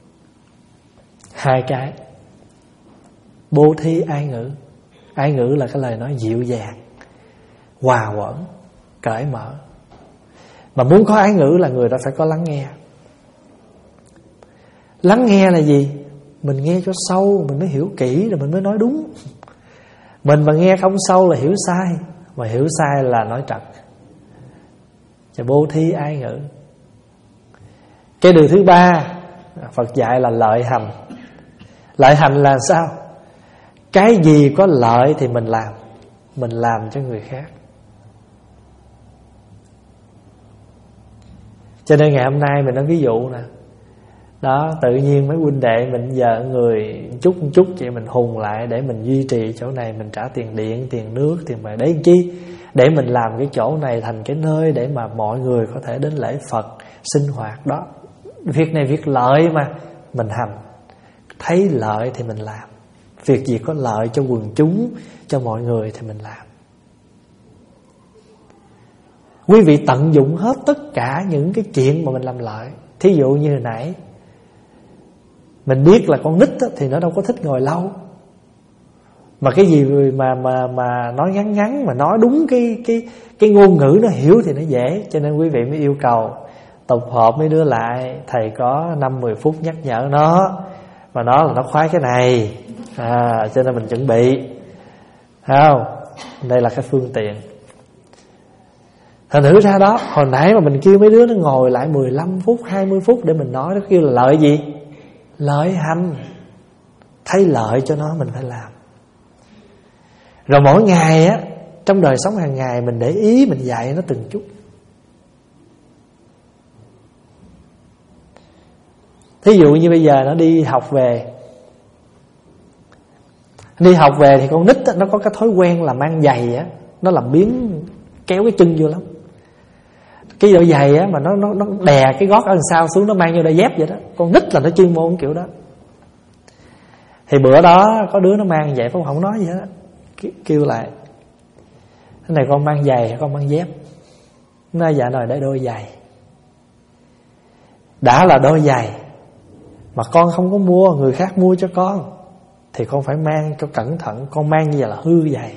Speaker 1: hai cái: bố thí, ái ngữ. Ái ngữ là cái lời nói dịu dàng, hòa quẩn, cởi mở. Mà muốn có ái ngữ là người ta phải có lắng nghe. Lắng nghe là gì? Mình nghe cho sâu, mình mới hiểu kỹ rồi mình mới nói đúng. Mình mà nghe không sâu là hiểu sai, mà hiểu sai là nói trật. Và bố thí, ái ngữ. Cái điều thứ ba Phật dạy là lợi hành. Lợi hành là sao? Cái gì có lợi thì mình làm, mình làm cho người khác. Cho nên ngày hôm nay mình nói ví dụ nè, đó, tự nhiên mấy huynh đệ mình giờ người chút chút vậy mình hùng lại để mình duy trì chỗ này, mình trả tiền điện, tiền nước, tiền mà để chi? Để mình làm cái chỗ này thành cái nơi để mà mọi người có thể đến lễ Phật, sinh hoạt đó. Việc này việc lợi mà mình hành, thấy lợi thì mình làm. Việc gì có lợi cho quần chúng, cho mọi người thì mình làm. Quý vị tận dụng hết tất cả những cái chuyện mà mình làm lợi. Thí dụ như hồi nãy mình biết là con nít thì nó đâu có thích ngồi lâu, mà cái gì mà mà mà nói ngắn ngắn, mà nói đúng cái cái cái ngôn ngữ nó hiểu thì nó dễ. Cho nên quý vị mới yêu cầu tập hợp mấy đứa lại, thầy có năm mười phút nhắc nhở nó, mà nó là nó khoái cái này, à, cho nên mình chuẩn bị, thấy không? Đây là cái phương tiện. Thành thử ra đó, hồi nãy mà mình kêu mấy đứa nó ngồi lại mười lăm phút, hai mươi phút để mình nói, nó kêu là lợi gì? Lợi hành. Thấy lợi cho nó mình phải làm. Rồi mỗi ngày á, trong đời sống hàng ngày mình để ý, mình dạy nó từng chút. Thí dụ như bây giờ nó đi học về, đi học về thì con nít á, nó có cái thói quen là mang giày á, nó làm biếng kéo cái chân vô lắm. Cái đôi giày á mà nó nó nó đè cái gót ở đằng sau xuống, nó mang vô đôi dép vậy đó. Con nít là nó chuyên môn kiểu đó. Thì bữa đó có đứa nó mang vậy, Pháp không nói gì hết, kêu lại: cái này con mang giày hay con mang dép? Nó dạ rồi để đôi giày. Đã là đôi giày mà con không có mua, người khác mua cho con, thì con phải mang cho cẩn thận. Con mang như vậy là hư giày.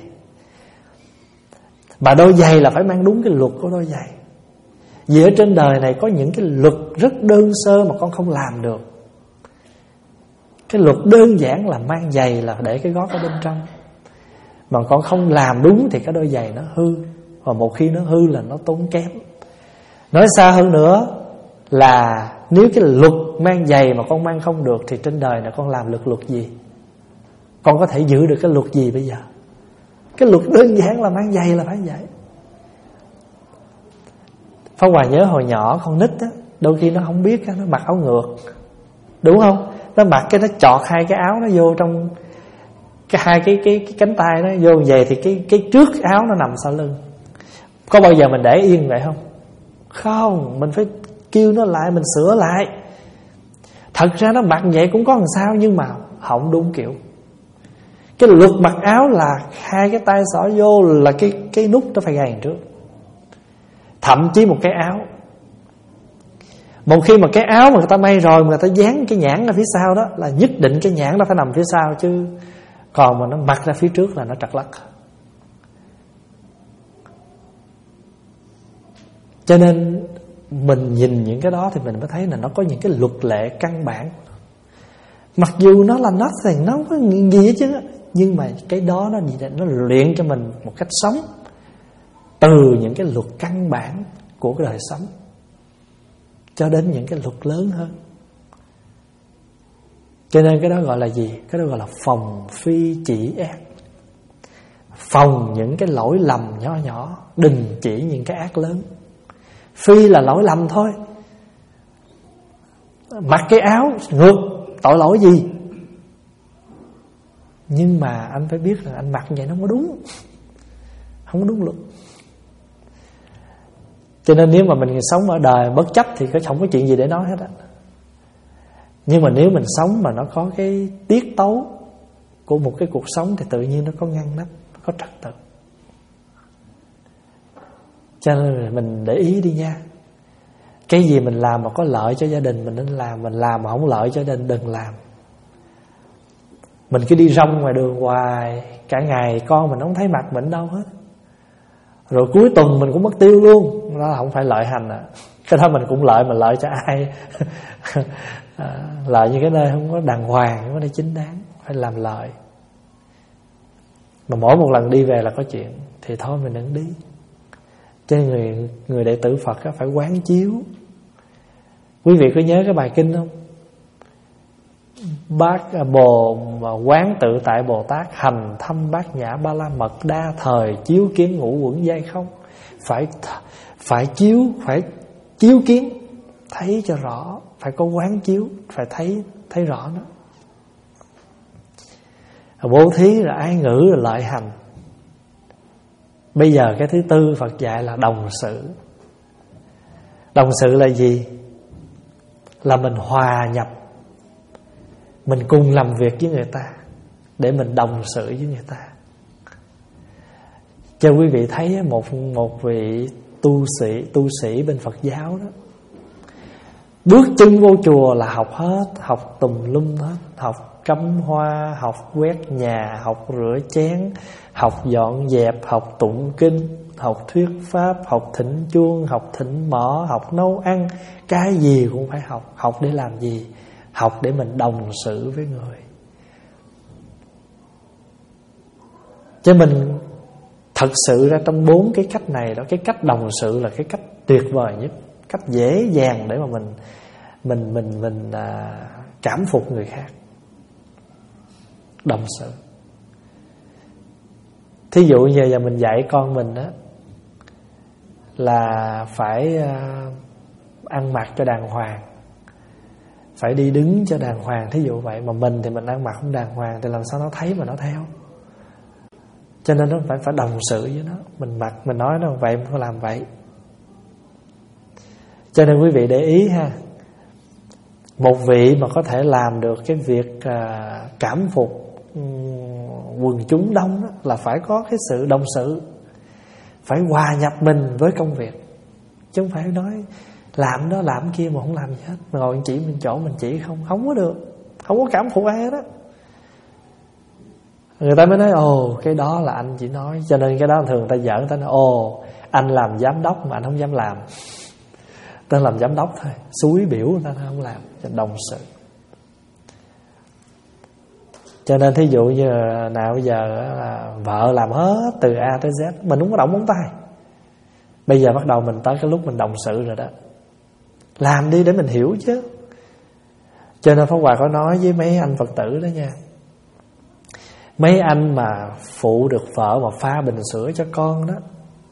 Speaker 1: Mà đôi giày là phải mang đúng cái luật của đôi giày. Vì ở trên đời này có những cái luật rất đơn sơ mà con không làm được. Cái luật đơn giản là mang giày là để cái gót ở bên trong. mà con không làm đúng thì cái đôi giày nó hư. Và một khi nó hư là nó tốn kém. Nói xa hơn nữa là nếu cái luật mang giày mà con mang không được thì trên đời này con làm được luật gì? Con có thể giữ được cái luật gì bây giờ? Cái luật đơn giản là mang giày là phải vậy. Pháp Hòa nhớ hồi nhỏ con nít á, đôi khi nó không biết nó mặc áo ngược, đúng không? Nó mặc cái nó chọt hai cái áo nó vô trong cái hai cái cái, cái cánh tay nó vô vậy thì cái cái trước áo nó nằm sau lưng. Có bao giờ mình để yên vậy không? Không, mình phải kêu nó lại, mình sửa lại. Thật ra nó mặc vậy cũng có làm sao, nhưng mà không đúng kiểu. Cái luật mặc áo là hai cái tay xỏ vô là cái cái nút nó phải gài trước. Thậm chí một cái áo, một khi mà cái áo mà người ta may rồi mà người ta dán cái nhãn ra phía sau đó là nhất định cái nhãn nó phải nằm phía sau, chứ còn mà nó mặc ra phía trước là nó trật lắc. Cho nên mình nhìn những cái đó thì mình mới thấy là nó có những cái luật lệ căn bản. Mặc dù nó là nothing, nó không có gì hết chứ, nhưng mà cái đó nó nó luyện cho mình một cách sống từ những cái luật căn bản của cái đời sống cho đến những cái luật lớn hơn. Cho nên cái đó gọi là gì? Cái đó gọi là phòng phi chỉ ác. Phòng những cái lỗi lầm nhỏ nhỏ, đình chỉ những cái ác lớn. Phi là lỗi lầm thôi. Mặc cái áo ngược, tội lỗi gì? Nhưng mà anh phải biết là anh mặc như vậy nó không có đúng, không có đúng luật. Cho nên nếu mà mình sống ở đời bất chấp thì không có chuyện gì để nói hết á. Nhưng mà nếu mình sống mà nó có cái tiết tấu của một cái cuộc sống thì tự nhiên nó có ngăn nắp, nó có trật tự. Cho nên mình để ý đi nha. Cái gì mình làm mà có lợi cho gia đình mình nên làm. Mình làm mà không lợi cho gia đình đừng làm. Mình cứ đi rong ngoài đường hoài, cả ngày con mình không thấy mặt mình đâu hết. Rồi cuối tuần mình cũng mất tiêu luôn. Đó là không phải lợi hành à. Cái đó mình cũng lợi mà lợi cho ai? à, lợi như cái nơi không có đàng hoàng, không có nơi chính đáng. Phải làm lợi. Mà mỗi một lần đi về là có chuyện thì thôi mình đừng đi. Cho nên người, người đệ tử Phật phải quán chiếu. Quý vị có nhớ cái bài kinh không? Bát Bồ quán tự tại Bồ Tát, hành thâm bát nhã ba la mật, đa thời chiếu kiến ngũ uẩn giai không. Phải phải chiếu, phải chiếu kiến, thấy cho rõ, phải có quán chiếu, phải thấy thấy rõ nó. Bố thí là ái ngữ là lợi hành. Bây giờ cái thứ tư Phật dạy là đồng sự. Đồng sự là gì? Là mình hòa nhập, mình cùng làm việc với người ta để mình đồng sự với người ta. Cho quý vị thấy một một vị tu sĩ tu sĩ bên Phật giáo đó, bước chân vô chùa là học hết, học tùm lum hết, học cắm hoa, học quét nhà, học rửa chén, học dọn dẹp, học tụng kinh, học thuyết pháp, học thỉnh chuông, học thỉnh mõ, học nấu ăn, cái gì cũng phải học. Học để làm gì? Học để mình đồng sự với người. Cho mình thật sự ra trong bốn cái cách này đó, cái cách đồng sự là cái cách tuyệt vời nhất, cách dễ dàng để mà mình mình mình mình à, cảm phục người khác. Đồng sự. Thí dụ như giờ mình dạy con mình đó là phải à, ăn mặc cho đàng hoàng, phải đi đứng cho đàng hoàng, thí dụ vậy. Mà mình thì mình ăn mặc không đàng hoàng thì làm sao nó thấy mà nó theo. Cho nên nó phải phải đồng sự với nó. Mình mặc, mình nói nó vậy, mình phải làm vậy. Cho nên quý vị để ý ha, một vị mà có thể làm được cái việc à, cảm phục um, quần chúng đông đó, là phải có cái sự đồng sự, phải hòa nhập mình với công việc, chứ không phải nói làm đó làm kia mà không làm gì hết, ngồi chỉ mình chỗ mình chỉ không không có được, không có cảm phục ai hết á. Người ta mới nói ồ cái đó là anh chỉ nói. Cho nên cái đó thường người ta giỡn, người ta nói ồ anh làm giám đốc mà anh không dám làm. Ta làm giám đốc thôi, xúi biểu người ta không làm. Cho đồng sự. Cho nên thí dụ như nào bây giờ là vợ làm hết từ A tới Z, mình không có động ngón tay. Bây giờ bắt đầu mình tới cái lúc mình động sự rồi đó. Làm đi để mình hiểu chứ. Cho nên Pháp Hòa có nói với mấy anh Phật tử đó nha, mấy anh mà phụ được vợ mà pha bình sữa cho con đó,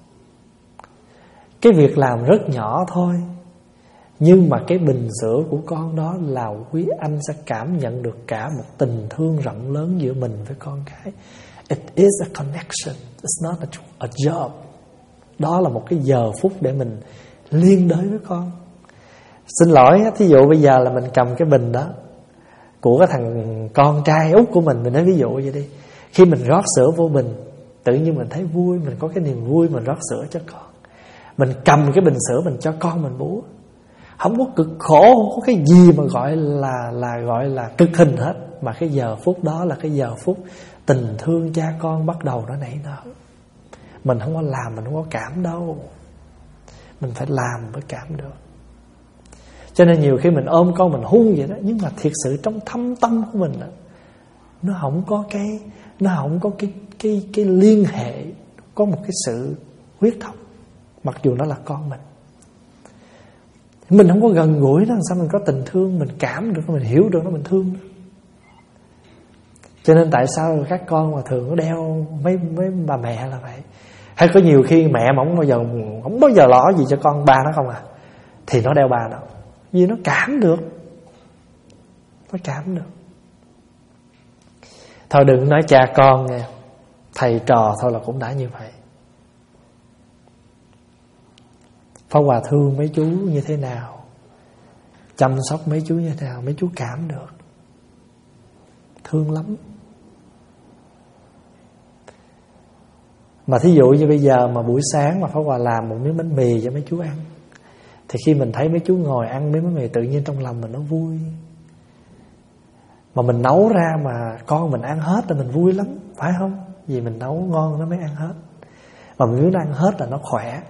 Speaker 1: cái việc làm rất nhỏ thôi, nhưng mà cái bình sữa của con đó là quý anh sẽ cảm nhận được cả một tình thương rộng lớn giữa mình với con cái. It is a connection, it's not a, a job. Đó là một cái giờ phút để mình liên đới với con. Xin lỗi, thí dụ bây giờ là mình cầm cái bình đó của cái thằng con trai út của mình, mình nói ví dụ vậy đi. Khi mình rót sữa vô bình, tự nhiên mình thấy vui, mình có cái niềm vui mình rót sữa cho con. Mình cầm cái bình sữa mình cho con mình bú. Không có cực khổ, không có cái gì mà gọi là là gọi là cực hình hết, mà cái giờ phút đó là cái giờ phút tình thương cha con bắt đầu nó nảy nở. Mình không có làm mình không có cảm đâu, mình phải làm mới cảm được. Cho nên nhiều khi mình ôm con mình hung vậy đó, nhưng mà thiệt sự trong thâm tâm của mình đó, nó không có cái nó không có cái cái cái liên hệ, có một cái sự huyết thống, mặc dù nó là con mình. Mình không có gần gũi nó, làm sao mình có tình thương, mình cảm được, mình hiểu được nó, mình thương nó. Cho nên tại sao các con mà thường có đeo mấy mấy bà mẹ là vậy. Hay có nhiều khi mẹ mà không bao giờ không bao giờ lo gì cho con ba nó không à, thì nó đeo ba nó, vì nó cảm được, nó cảm được. Thôi đừng nói cha con nha, thầy trò thôi là cũng đã như vậy. Pháp Hòa thương mấy chú như thế nào, chăm sóc mấy chú như thế nào, mấy chú cảm được, thương lắm. Mà thí dụ như bây giờ mà buổi sáng mà Pháp Hòa làm một miếng bánh mì cho mấy chú ăn, thì khi mình thấy mấy chú ngồi ăn miếng bánh mì, tự nhiên trong lòng mình nó vui. Mà mình nấu ra mà con mình ăn hết là mình vui lắm, phải không? Vì mình nấu ngon nó mới ăn hết. Mà miếng nó ăn hết là nó khỏe.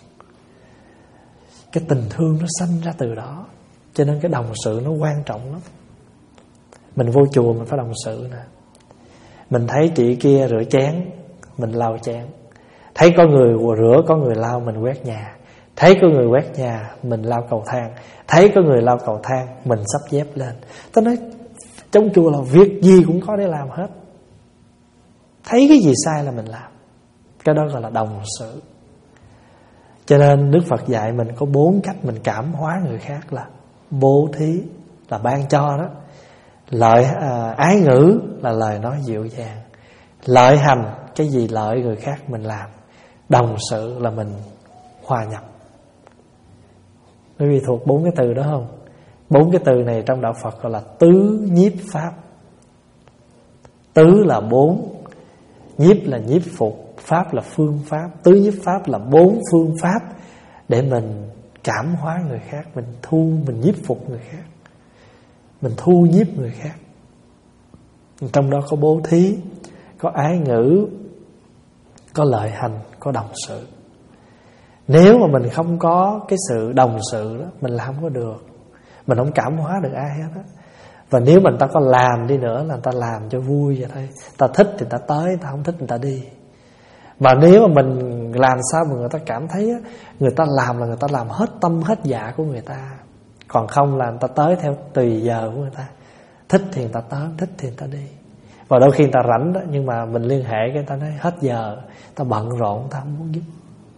Speaker 1: Cái tình thương nó sanh ra từ đó. Cho nên cái đồng sự nó quan trọng lắm. Mình vô chùa mình phải đồng sự nè. Mình thấy chị kia rửa chén, mình lau chén. Thấy có người rửa, có người lau, mình quét nhà. Thấy có người quét nhà, mình lau cầu thang. Thấy có người lau cầu thang, mình sắp dép lên. Tôi nói trong chùa là việc gì cũng có để làm hết. Thấy cái gì sai là mình làm. Cái đó gọi là đồng sự. Cho nên Đức Phật dạy mình có bốn cách mình cảm hóa người khác là bố thí, là ban cho đó. Lợi à, ái ngữ là lời nói dịu dàng. Lợi hành, cái gì lợi người khác mình làm. Đồng sự là mình hòa nhập. Quý vị thuộc bốn cái từ đó không? Bốn cái từ này trong đạo Phật gọi là tứ nhiếp pháp. Tứ là bốn, nhiếp là nhiếp phục, pháp là phương pháp. Tứ nhiếp pháp là bốn phương pháp để mình cảm hóa người khác, mình thu, mình nhiếp phục người khác, mình thu nhiếp người khác. Trong đó có bố thí, có ái ngữ, có lợi hành, có đồng sự. Nếu mà mình không có cái sự đồng sự đó, mình làm không có được, mình không cảm hóa được ai hết á. Và nếu mình ta có làm đi nữa là người ta làm cho vui vậy thôi. Ta thích thì ta tới, ta không thích thì ta đi. Mà nếu mà mình làm sao mà người ta cảm thấy á, người ta làm là người ta làm hết tâm hết dạ của người ta. Còn không là người ta tới theo tùy giờ của người ta. Thích thì người ta tới, thích thì người ta đi. Và đôi khi người ta rảnh đó, nhưng mà mình liên hệ cái người ta nói hết giờ, ta bận rộn, người ta không muốn giúp.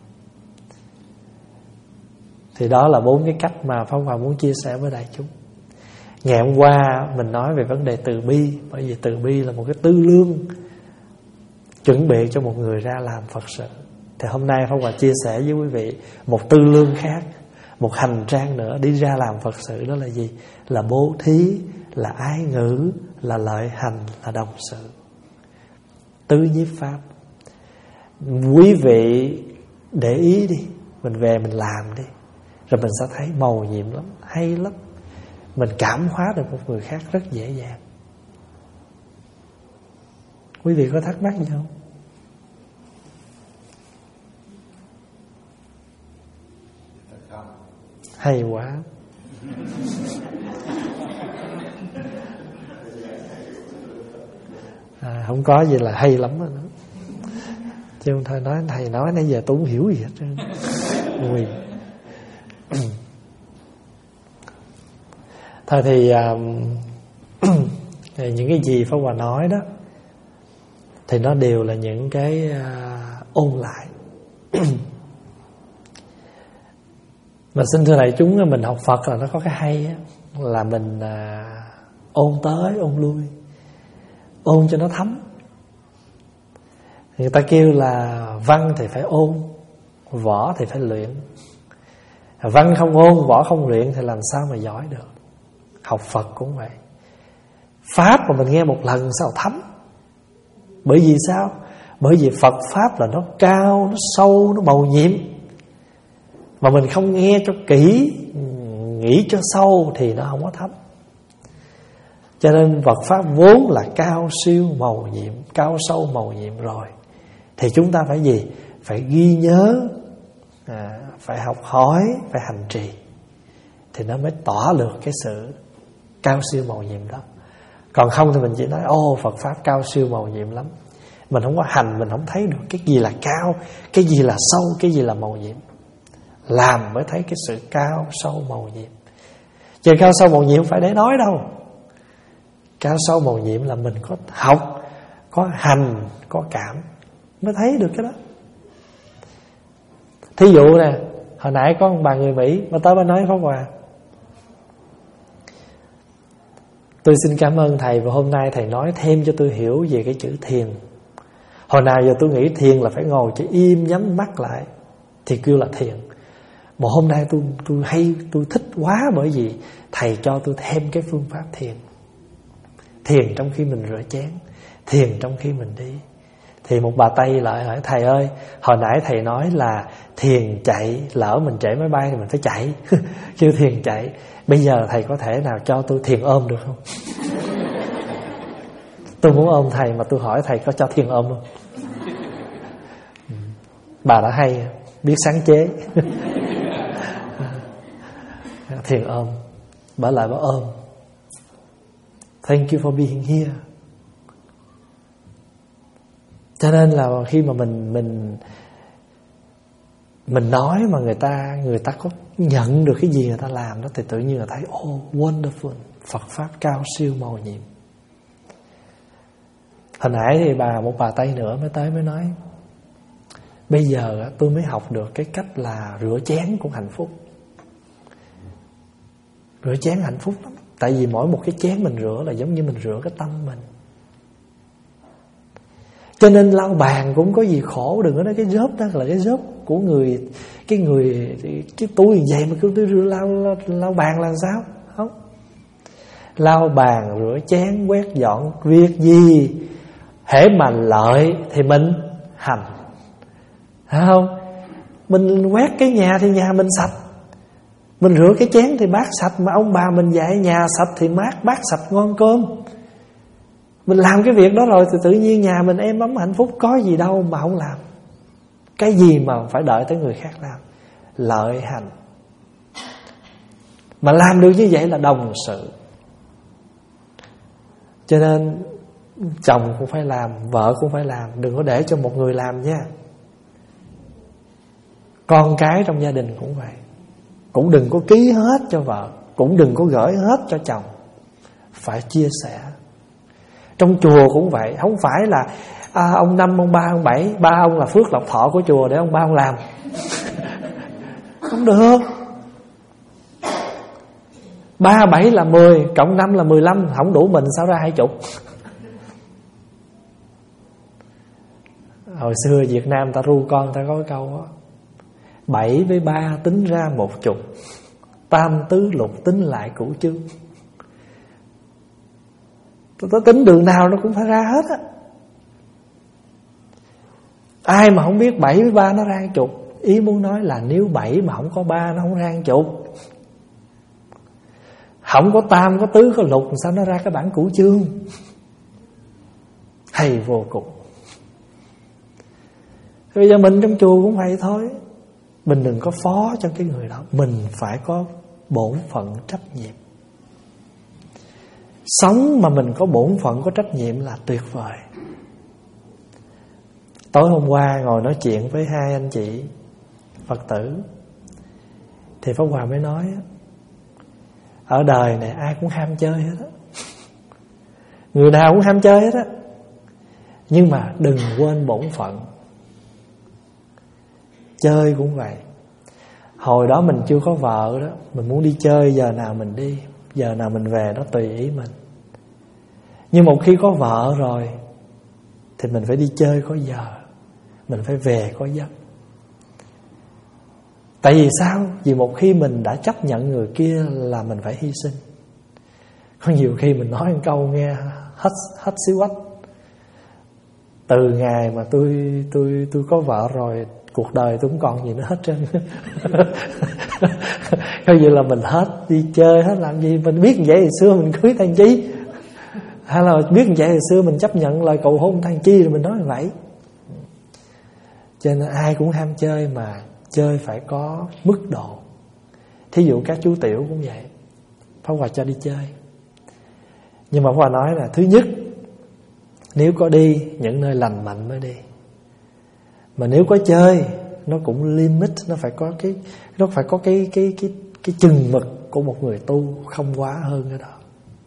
Speaker 1: Thì đó là bốn cái cách mà Pháp Hòa muốn chia sẻ với đại chúng. Ngày hôm qua mình nói về vấn đề từ bi, bởi vì từ bi là một cái tư lương chuẩn bị cho một người ra làm Phật sự. Thì hôm nay Pháp Hòa chia sẻ với quý vị một tư lương khác, một hành trang nữa đi ra làm Phật sự. Đó là gì? Là bố thí, là ái ngữ, là lợi hành, là đồng sự. Tứ nhiếp pháp. Quý vị để ý đi, mình về mình làm đi, rồi mình sẽ thấy mầu nhiệm lắm, hay lắm. Mình cảm hóa được một người khác rất dễ dàng. Quý vị có thắc mắc gì không? Hay quá. không có gì là hay lắm đó. Chứ không thôi nói thầy nói nãy giờ tôi không hiểu gì hết trơn. Ui. Thôi thì, um, thì những cái gì Pháp Hòa nói đó thì nó đều là những cái uh, ôn lại. Mà xin thưa đại chúng, mình học Phật là nó có cái hay á, là mình uh, ôn tới ôn lui, ôn cho nó thấm. Người ta kêu là văn thì phải ôn, võ thì phải luyện. Văn không ôn, võ không luyện thì làm sao mà giỏi được. Học Phật cũng vậy. Pháp mà mình nghe một lần sao thấm. Bởi vì sao? Bởi vì Phật Pháp là nó cao, nó sâu, nó màu nhiệm. Mà mình không nghe cho kỹ, nghĩ cho sâu thì nó không có thấm. Cho nên Phật Pháp vốn là cao siêu màu nhiệm, cao sâu màu nhiệm rồi, thì chúng ta phải gì? Phải ghi nhớ, à, phải học hỏi, phải hành trì, thì nó mới tỏ được cái sự cao siêu màu nhiệm đó. Còn không thì mình chỉ nói ô Phật Pháp cao siêu màu nhiệm lắm. Mình không có hành, mình không thấy được cái gì là cao, cái gì là sâu, cái gì là màu nhiệm. Làm mới thấy cái sự cao sâu màu nhiệm. Chứ cao sâu màu nhiệm không phải để nói đâu. Cao sâu màu nhiệm là mình có học, có hành, có cảm mới thấy được cái đó. Thí dụ nè, hồi nãy có một bà người Mỹ mà tới bà nói Pháp Hòa: tôi xin cảm ơn thầy, và hôm nay thầy nói thêm cho tôi hiểu về cái chữ thiền. Hồi nào giờ tôi nghĩ thiền là phải ngồi cho im, nhắm mắt lại thì kêu là thiền. Mà hôm nay tôi tôi hay tôi thích quá, bởi vì thầy cho tôi thêm cái phương pháp thiền. Thiền trong khi mình rửa chén, thiền trong khi mình đi. Thì một bà Tây lại hỏi: thầy ơi, hồi nãy thầy nói là thiền chạy, lỡ mình trễ máy bay thì mình phải chạy kêu thiền chạy. Bây giờ thầy có thể nào cho tôi thiền ôm được không? Tôi muốn ôm thầy mà tôi hỏi thầy có cho thiền ôm không? Bà đã hay, biết sáng chế. Thiền ôm. Bà lại bà ôm: thank you for being here. Cho nên là khi mà mình mình mình nói mà người ta người ta có nhận được cái gì người ta làm đó, thì tự nhiên là thấy oh wonderful, Phật Pháp cao siêu màu nhiệm. Hồi nãy thì bà một bà Tây nữa mới tới mới nói: bây giờ tôi mới học được cái cách là rửa chén cũng hạnh phúc. Rửa chén hạnh phúc lắm. Tại vì mỗi một cái chén mình rửa là giống như mình rửa cái tâm mình. Cho nên lau bàn cũng có gì khổ. Đừng có nói cái job đó là cái job của người, cái người cái túi như vậy mà cứ tôi lau, lau, lau bàn là sao? Không. Lau bàn, rửa chén, quét dọn, việc gì hễ mà lợi thì mình hành. Phải không? Mình quét cái nhà thì nhà mình sạch, mình rửa cái chén thì bát sạch. Mà ông bà mình dạy nhà sạch thì mát, bát sạch ngon cơm. Mình làm cái việc đó rồi thì tự nhiên nhà mình êm ấm hạnh phúc. Có gì đâu mà không làm. Cái gì mà phải đợi tới người khác làm? Lợi hành. Mà làm được như vậy là đồng sự. Cho nên chồng cũng phải làm, vợ cũng phải làm. Đừng có để cho một người làm nha. Con cái trong gia đình cũng vậy. Cũng đừng có ký hết cho vợ, cũng đừng có gửi hết cho chồng. Phải chia sẻ. Trong chùa cũng vậy. Không phải là à, ông năm, ông ba, ông bảy, ba ông là phước lộc thọ của chùa để ông ba ông làm. Không được. Ba bảy là mười, cộng năm là mười lăm. Không đủ mình sao ra hai chục. Hồi xưa Việt Nam ta ru con, ta có cái câu đó: bảy với ba tính ra một chục, tam tứ lục tính lại cửu chương. Tôi tính đường nào nó cũng phải ra hết á. Ai mà không biết bảy với ba nó ra một chục. Ý muốn nói là nếu bảy mà không có ba nó không ra một chục. Không có tam, có tứ, có lục, sao nó ra cái bản cửu chương? Hay vô cùng. Bây giờ mình trong chùa cũng vậy thôi. Mình đừng có phó cho cái người đó. Mình phải có bổn phận trách nhiệm. Sống mà mình có bổn phận, có trách nhiệm là tuyệt vời. Tối hôm qua ngồi nói chuyện với hai anh chị Phật tử, thì Pháp Hòa mới nói ở đời này ai cũng ham chơi hết á, người nào cũng ham chơi hết á, nhưng mà đừng quên bổn phận. Chơi cũng vậy. Hồi đó mình chưa có vợ đó, mình muốn đi chơi giờ nào mình đi, giờ nào mình về đó tùy ý mình. Nhưng một khi có vợ rồi thì mình phải đi chơi có giờ, mình phải về có giấc. Tại vì sao? Vì một khi mình đã chấp nhận người kia là mình phải hy sinh. Có nhiều khi mình nói một câu nghe hết hết xí quách. Từ ngày mà tôi tôi tôi có vợ rồi, cuộc đời tôi cũng còn gì nữa hết trơn. Coi như là mình hết đi chơi, hết làm gì. Mình biết vậy hồi xưa mình cưới thằng Chi, hay là biết vậy hồi xưa mình chấp nhận lời cầu hôn thằng Chi, rồi mình nói như vậy. Cho nên ai cũng ham chơi, mà chơi phải có mức độ. Thí dụ các chú tiểu cũng vậy, Pháp Hòa cho đi chơi, nhưng mà Pháp Hòa nói là thứ nhất, nếu có đi những nơi lành mạnh mới đi. Mà nếu có chơi, nó cũng limit, nó phải có cái nó phải có cái cái cái cái chừng mực của một người tu, không quá hơn cái đó.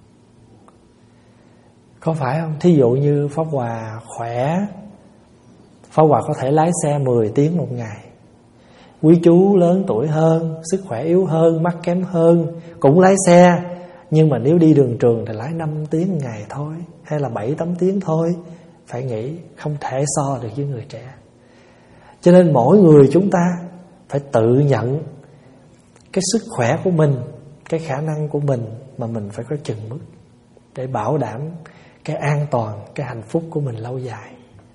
Speaker 1: Có phải không? Thí dụ như Pháp Hòa khỏe, Pháp Hòa có thể lái xe mười tiếng một ngày. Quý chú lớn tuổi hơn, sức khỏe yếu hơn, mắt kém hơn cũng lái xe, nhưng mà nếu đi đường trường thì lái năm tiếng một ngày thôi, hay là bảy tám tiếng thôi. Phải nghĩ không thể so được với người trẻ. Cho nên mỗi người chúng ta phải tự nhận cái sức khỏe của mình, cái khả năng của mình, mà mình phải có chừng mức để bảo đảm cái an toàn, cái hạnh phúc của mình lâu dài.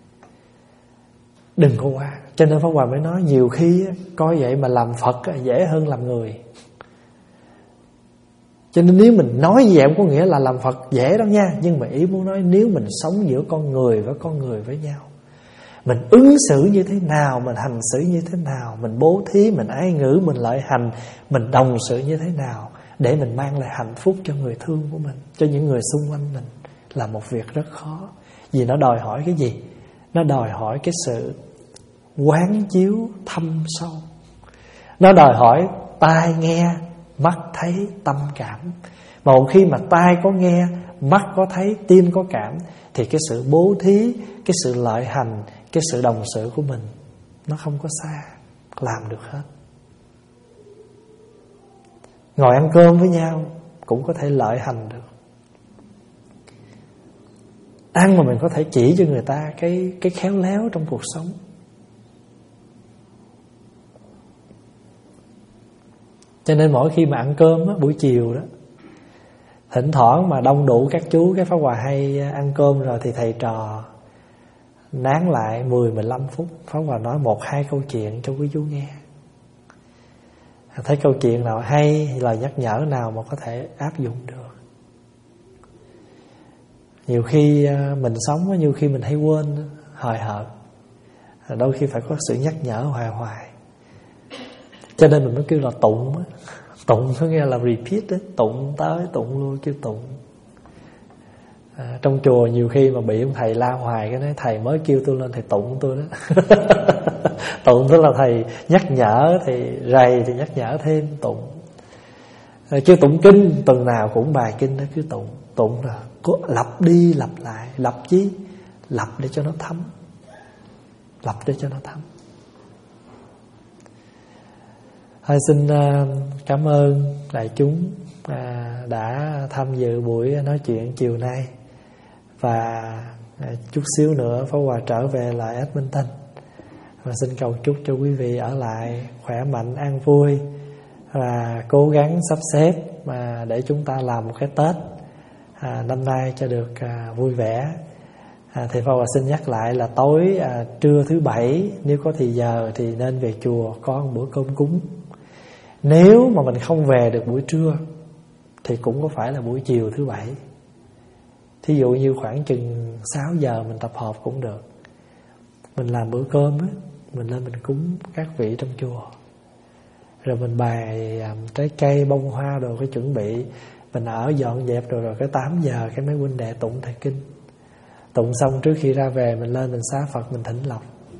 Speaker 1: Đừng có quá. Cho nên Pháp Hòa mới nói nhiều khi coi vậy mà làm Phật dễ hơn làm người. Cho nên nếu mình nói như vậy không có nghĩa là làm Phật dễ đâu nha. Nhưng mà ý muốn nói nếu mình sống giữa con người với con người với nhau, mình ứng xử như thế nào, mình hành xử như thế nào, mình bố thí, mình ái ngữ, mình lợi hành, mình đồng sự như thế nào, để mình mang lại hạnh phúc cho người thương của mình, cho những người xung quanh mình, là một việc rất khó. Vì nó đòi hỏi cái gì? Nó đòi hỏi cái sự quán chiếu thâm sâu. Nó đòi hỏi tai nghe, mắt thấy, tâm cảm. Mà một khi mà tai có nghe, mắt có thấy, tim có cảm, thì cái sự bố thí, cái sự lợi hành, cái sự đồng sự của mình nó không có xa, làm được hết. Ngồi ăn cơm với nhau cũng có thể lợi hành được. Ăn mà mình có thể chỉ cho người ta cái, cái khéo léo trong cuộc sống. Cho nên mỗi khi mà ăn cơm á, buổi chiều đó, thỉnh thoảng mà đông đủ các chú, cái Pháp Hòa hay ăn cơm rồi thì thầy trò nán lại mười mười lăm phút, Pháp Hòa nói một hai câu chuyện cho quý chú nghe. Thấy câu chuyện nào hay, lời nhắc nhở nào mà có thể áp dụng được. Nhiều khi mình sống, nhiều khi mình hay quên, hời hợt, đôi khi phải có sự nhắc nhở hoài hoài. Cho nên mình mới kêu là tụng. Tụng có nghĩa là repeat đó. Tụng tới tụng lui, kêu tụng. à, Trong chùa nhiều khi mà bị ông thầy la hoài, cái nói thầy mới kêu tôi lên thầy tụng tôi đó. Tụng tức là thầy nhắc nhở, thì rầy thì nhắc nhở thêm, tụng. à, Chứ tụng kinh, tuần nào cũng bài kinh đó, cứ tụng. Tụng là lặp đi lặp lại. Lặp chi? Lặp để cho nó thấm. Lặp để cho nó thấm. Thôi xin cảm ơn đại chúng đã tham dự buổi nói chuyện chiều nay. Và chút xíu nữa Pháp Hòa trở về lại Edmonton. Và xin cầu chúc cho quý vị ở lại khỏe mạnh, an vui, và cố gắng sắp xếp mà để chúng ta làm một cái Tết à, năm nay cho được à, vui vẻ. à, Thì Pháp Hòa xin nhắc lại là tối à, trưa thứ bảy, nếu có thì giờ thì nên về chùa có một bữa cơm cúng. Nếu mà mình không về được buổi trưa thì cũng có phải là buổi chiều thứ bảy. Thí dụ như khoảng chừng sáu giờ mình tập hợp cũng được. Mình làm bữa cơm á, mình lên mình cúng các vị trong chùa. Rồi mình bày trái cây, bông hoa đồ cái chuẩn bị. Mình ở dọn dẹp rồi rồi cái tám giờ cái mấy huynh đệ tụng thầy kinh. Tụng xong trước khi ra về mình lên mình xá Phật, mình thỉnh lộc.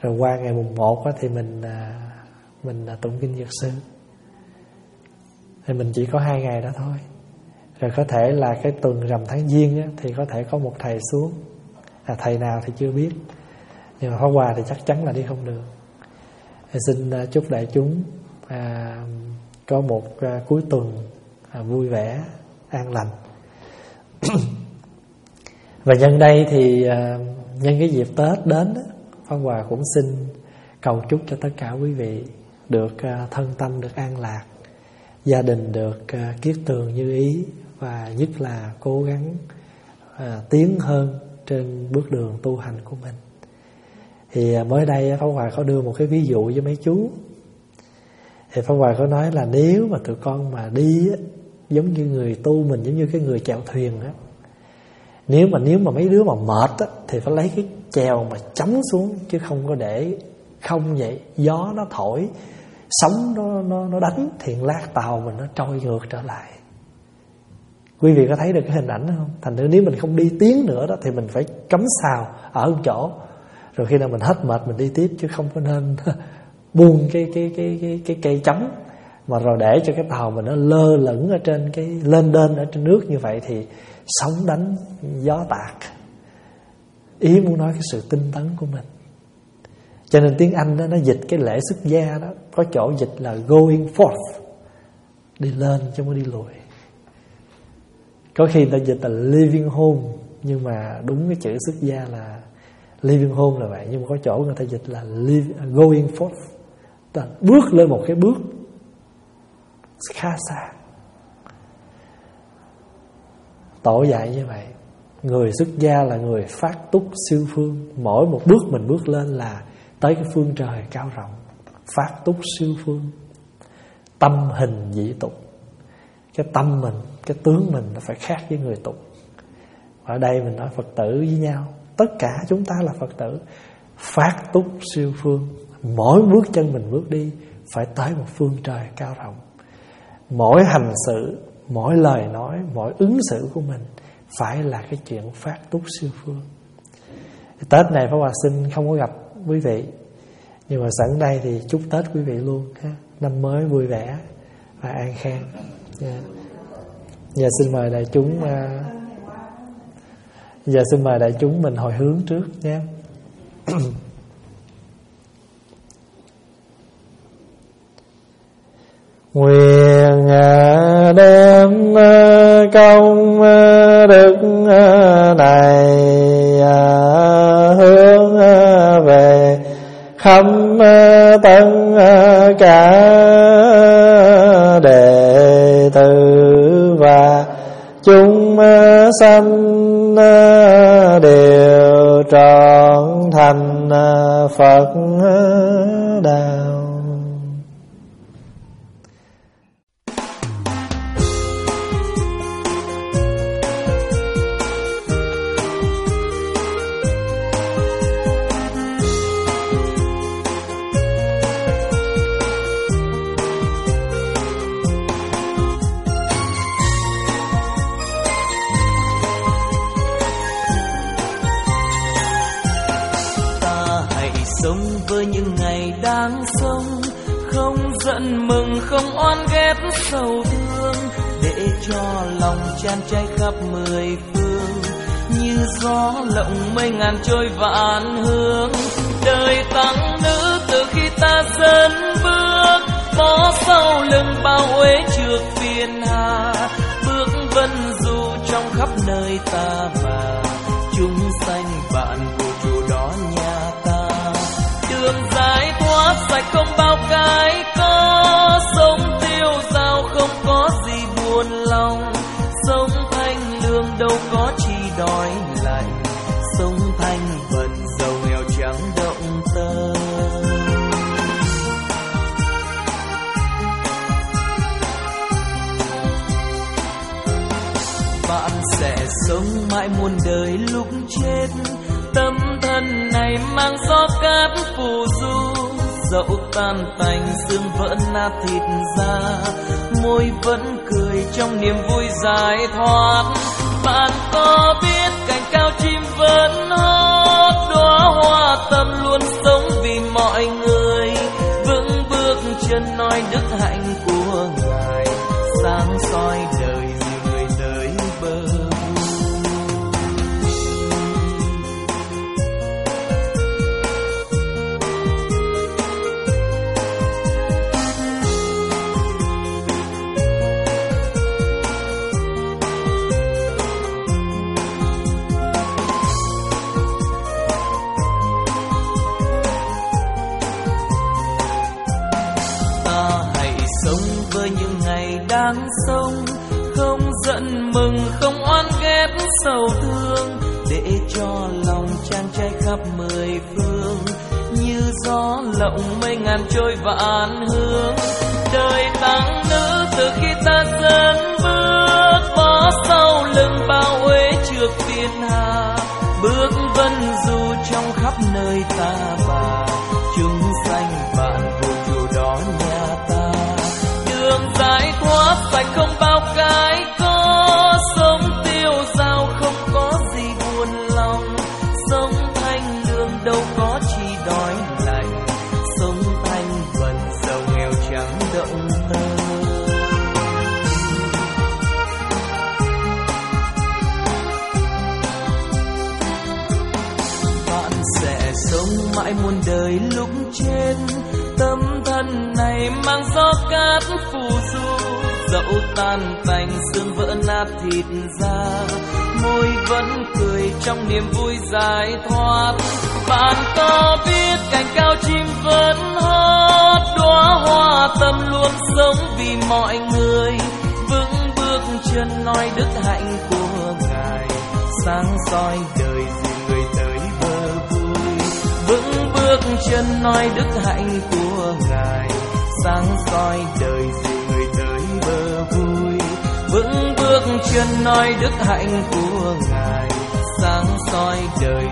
Speaker 1: Rồi qua ngày mùng một thì mình mình tụng kinh Dược Sư. Thì mình chỉ có hai ngày đó thôi. Rồi có thể là cái tuần rằm tháng Giêng á, thì có thể có một thầy xuống, à, thầy nào thì chưa biết, nhưng mà Pháp Hòa thì chắc chắn là đi không được. Thì xin chúc đại chúng à, có một à, cuối tuần à, vui vẻ, an lành. Và nhân đây thì à, nhân cái dịp Tết đến đó, Pháp Hòa cũng xin cầu chúc cho tất cả quý vị được à, thân tâm được an lạc, gia đình được à, kiết tường như ý, và nhất là cố gắng à, tiến hơn trên bước đường tu hành của mình. Thì à, mới đây Pháp Hòa có đưa một cái ví dụ với mấy chú. Thì Pháp Hòa có nói là nếu mà tụi con mà đi á, giống như người tu mình, giống như cái người chèo thuyền á, Nếu mà nếu mà mấy đứa mà mệt á, thì phải lấy cái chèo mà chống xuống, chứ không có để không vậy. Gió nó thổi, sóng nó, nó, nó đánh, thì lát tàu mình nó trôi ngược trở lại. Quý vị có thấy được cái hình ảnh đó không? Thành ra nếu mình không đi tiến nữa đó, thì mình phải cắm sào ở một chỗ, rồi khi nào mình hết mệt mình đi tiếp, chứ không có nên buông cái cái cái cái cái cây chống mà rồi để cho cái tàu mình nó lơ lửng ở trên cái lên đên ở trên nước như vậy, thì sóng đánh gió tạt. Ý muốn nói cái sự tinh tấn của mình. Cho nên tiếng Anh đó, nó dịch cái lễ xuất gia đó, có chỗ dịch là going forth, đi lên chứ không có đi lùi. Có khi người ta dịch là living home, nhưng mà đúng cái chữ xuất gia là living home là vậy. Nhưng mà có chỗ người ta dịch là live, going forth, ta bước lên một cái bước khá xa. Tổ dạy như vậy. Người xuất gia là người phát túc siêu phương. Mỗi một bước mình bước lên là tới cái phương trời cao rộng. Phát túc siêu phương, tâm hình dị tục. Cái tâm mình, cái tướng mình nó phải khác với người tục. Ở đây mình nói Phật tử với nhau, tất cả chúng ta là Phật tử, phát túc siêu phương. Mỗi bước chân mình bước đi phải tới một phương trời cao rộng. Mỗi hành sự, mỗi lời nói, mỗi ứng xử của mình phải là cái chuyện phát túc siêu phương. Tết này Pháp Hòa xin không có gặp quý vị, nhưng mà sẵn đây thì chúc Tết quý vị luôn ha. Năm mới vui vẻ và an khang. Yeah. Giờ xin mời đại chúng uh, Giờ xin mời đại chúng mình hồi hướng trước nhé. Nguyện đem công đức này hướng về khắp tất cả đệ tử và chúng sanh đều trọn thành Phật đạo.
Speaker 2: Đang sống không giận mừng, không oan ghét sầu thương, để cho lòng chan cháy khắp mười phương, như gió lộng mây ngàn trôi vạn hướng. Đời tăng nữ từ khi ta dẫn bước, có sau lưng bao uế trượt phiền hà, bước vân du trong khắp nơi ta bà, chúng sanh bạn của chủ đó nhà ta. Đường dài thoát sạch không bao cái có, sống tiêu dao không có gì buồn lòng, sống thanh lương đâu có chi đói lạnh, sống thanh bần giàu nghèo chẳng động tâm. Bạn sẽ sống mãi muôn đời lúc chết, tâm thân này mang gió cát phù du, dẫu tan tành xương vỡ nát thịt ra, môi vẫn cười trong niềm vui giải thoát. Bạn có biết cành cao chim vẫn hót, đóa hoa tâm luôn sống vì chân nói đức hạnh của Ngài, sáng soi đời dìu người tới bờ vui. Đang sống không giận mừng, không oán ghét sầu thương, để cho lòng chan cháy khắp mười phương, như gió lộng mây ngàn trôi vạn hướng. Đời tăng nữ từ khi ta dấn bước, bỏ sau lưng bao uế trượt phiền hà, bước vân du trong khắp nơi ta bà, chúng sanh bạn vô chủ đó nhà ta. Đường giải thoát sạch không bao cái có, sống tiêu dao không có gì buồn lòng, sống thanh lương đâu có chi đói lạnh, sống thanh vần giàu nghèo chẳng động tâm. Bạn sẽ sống mãi muôn đời lúc chết, tâm thân này mang gió cát phù du, dẫu tan tành xương vỡ nát thịt ra, môi vẫn cười trong niềm vui giải thoát. Bạn có biết cành cao chim vẫn hót, đóa hoa tâm luôn sống vì mọi người, vững bước chân nói đức hạnh của Ngài, sáng soi đời dìu người tới bờ vui. Vững bước chân nói đức hạnh của Ngài, sáng soi đời dìu người tới bờ vui. Vững bước chân nói đức hạnh của Ngài, sáng soi đời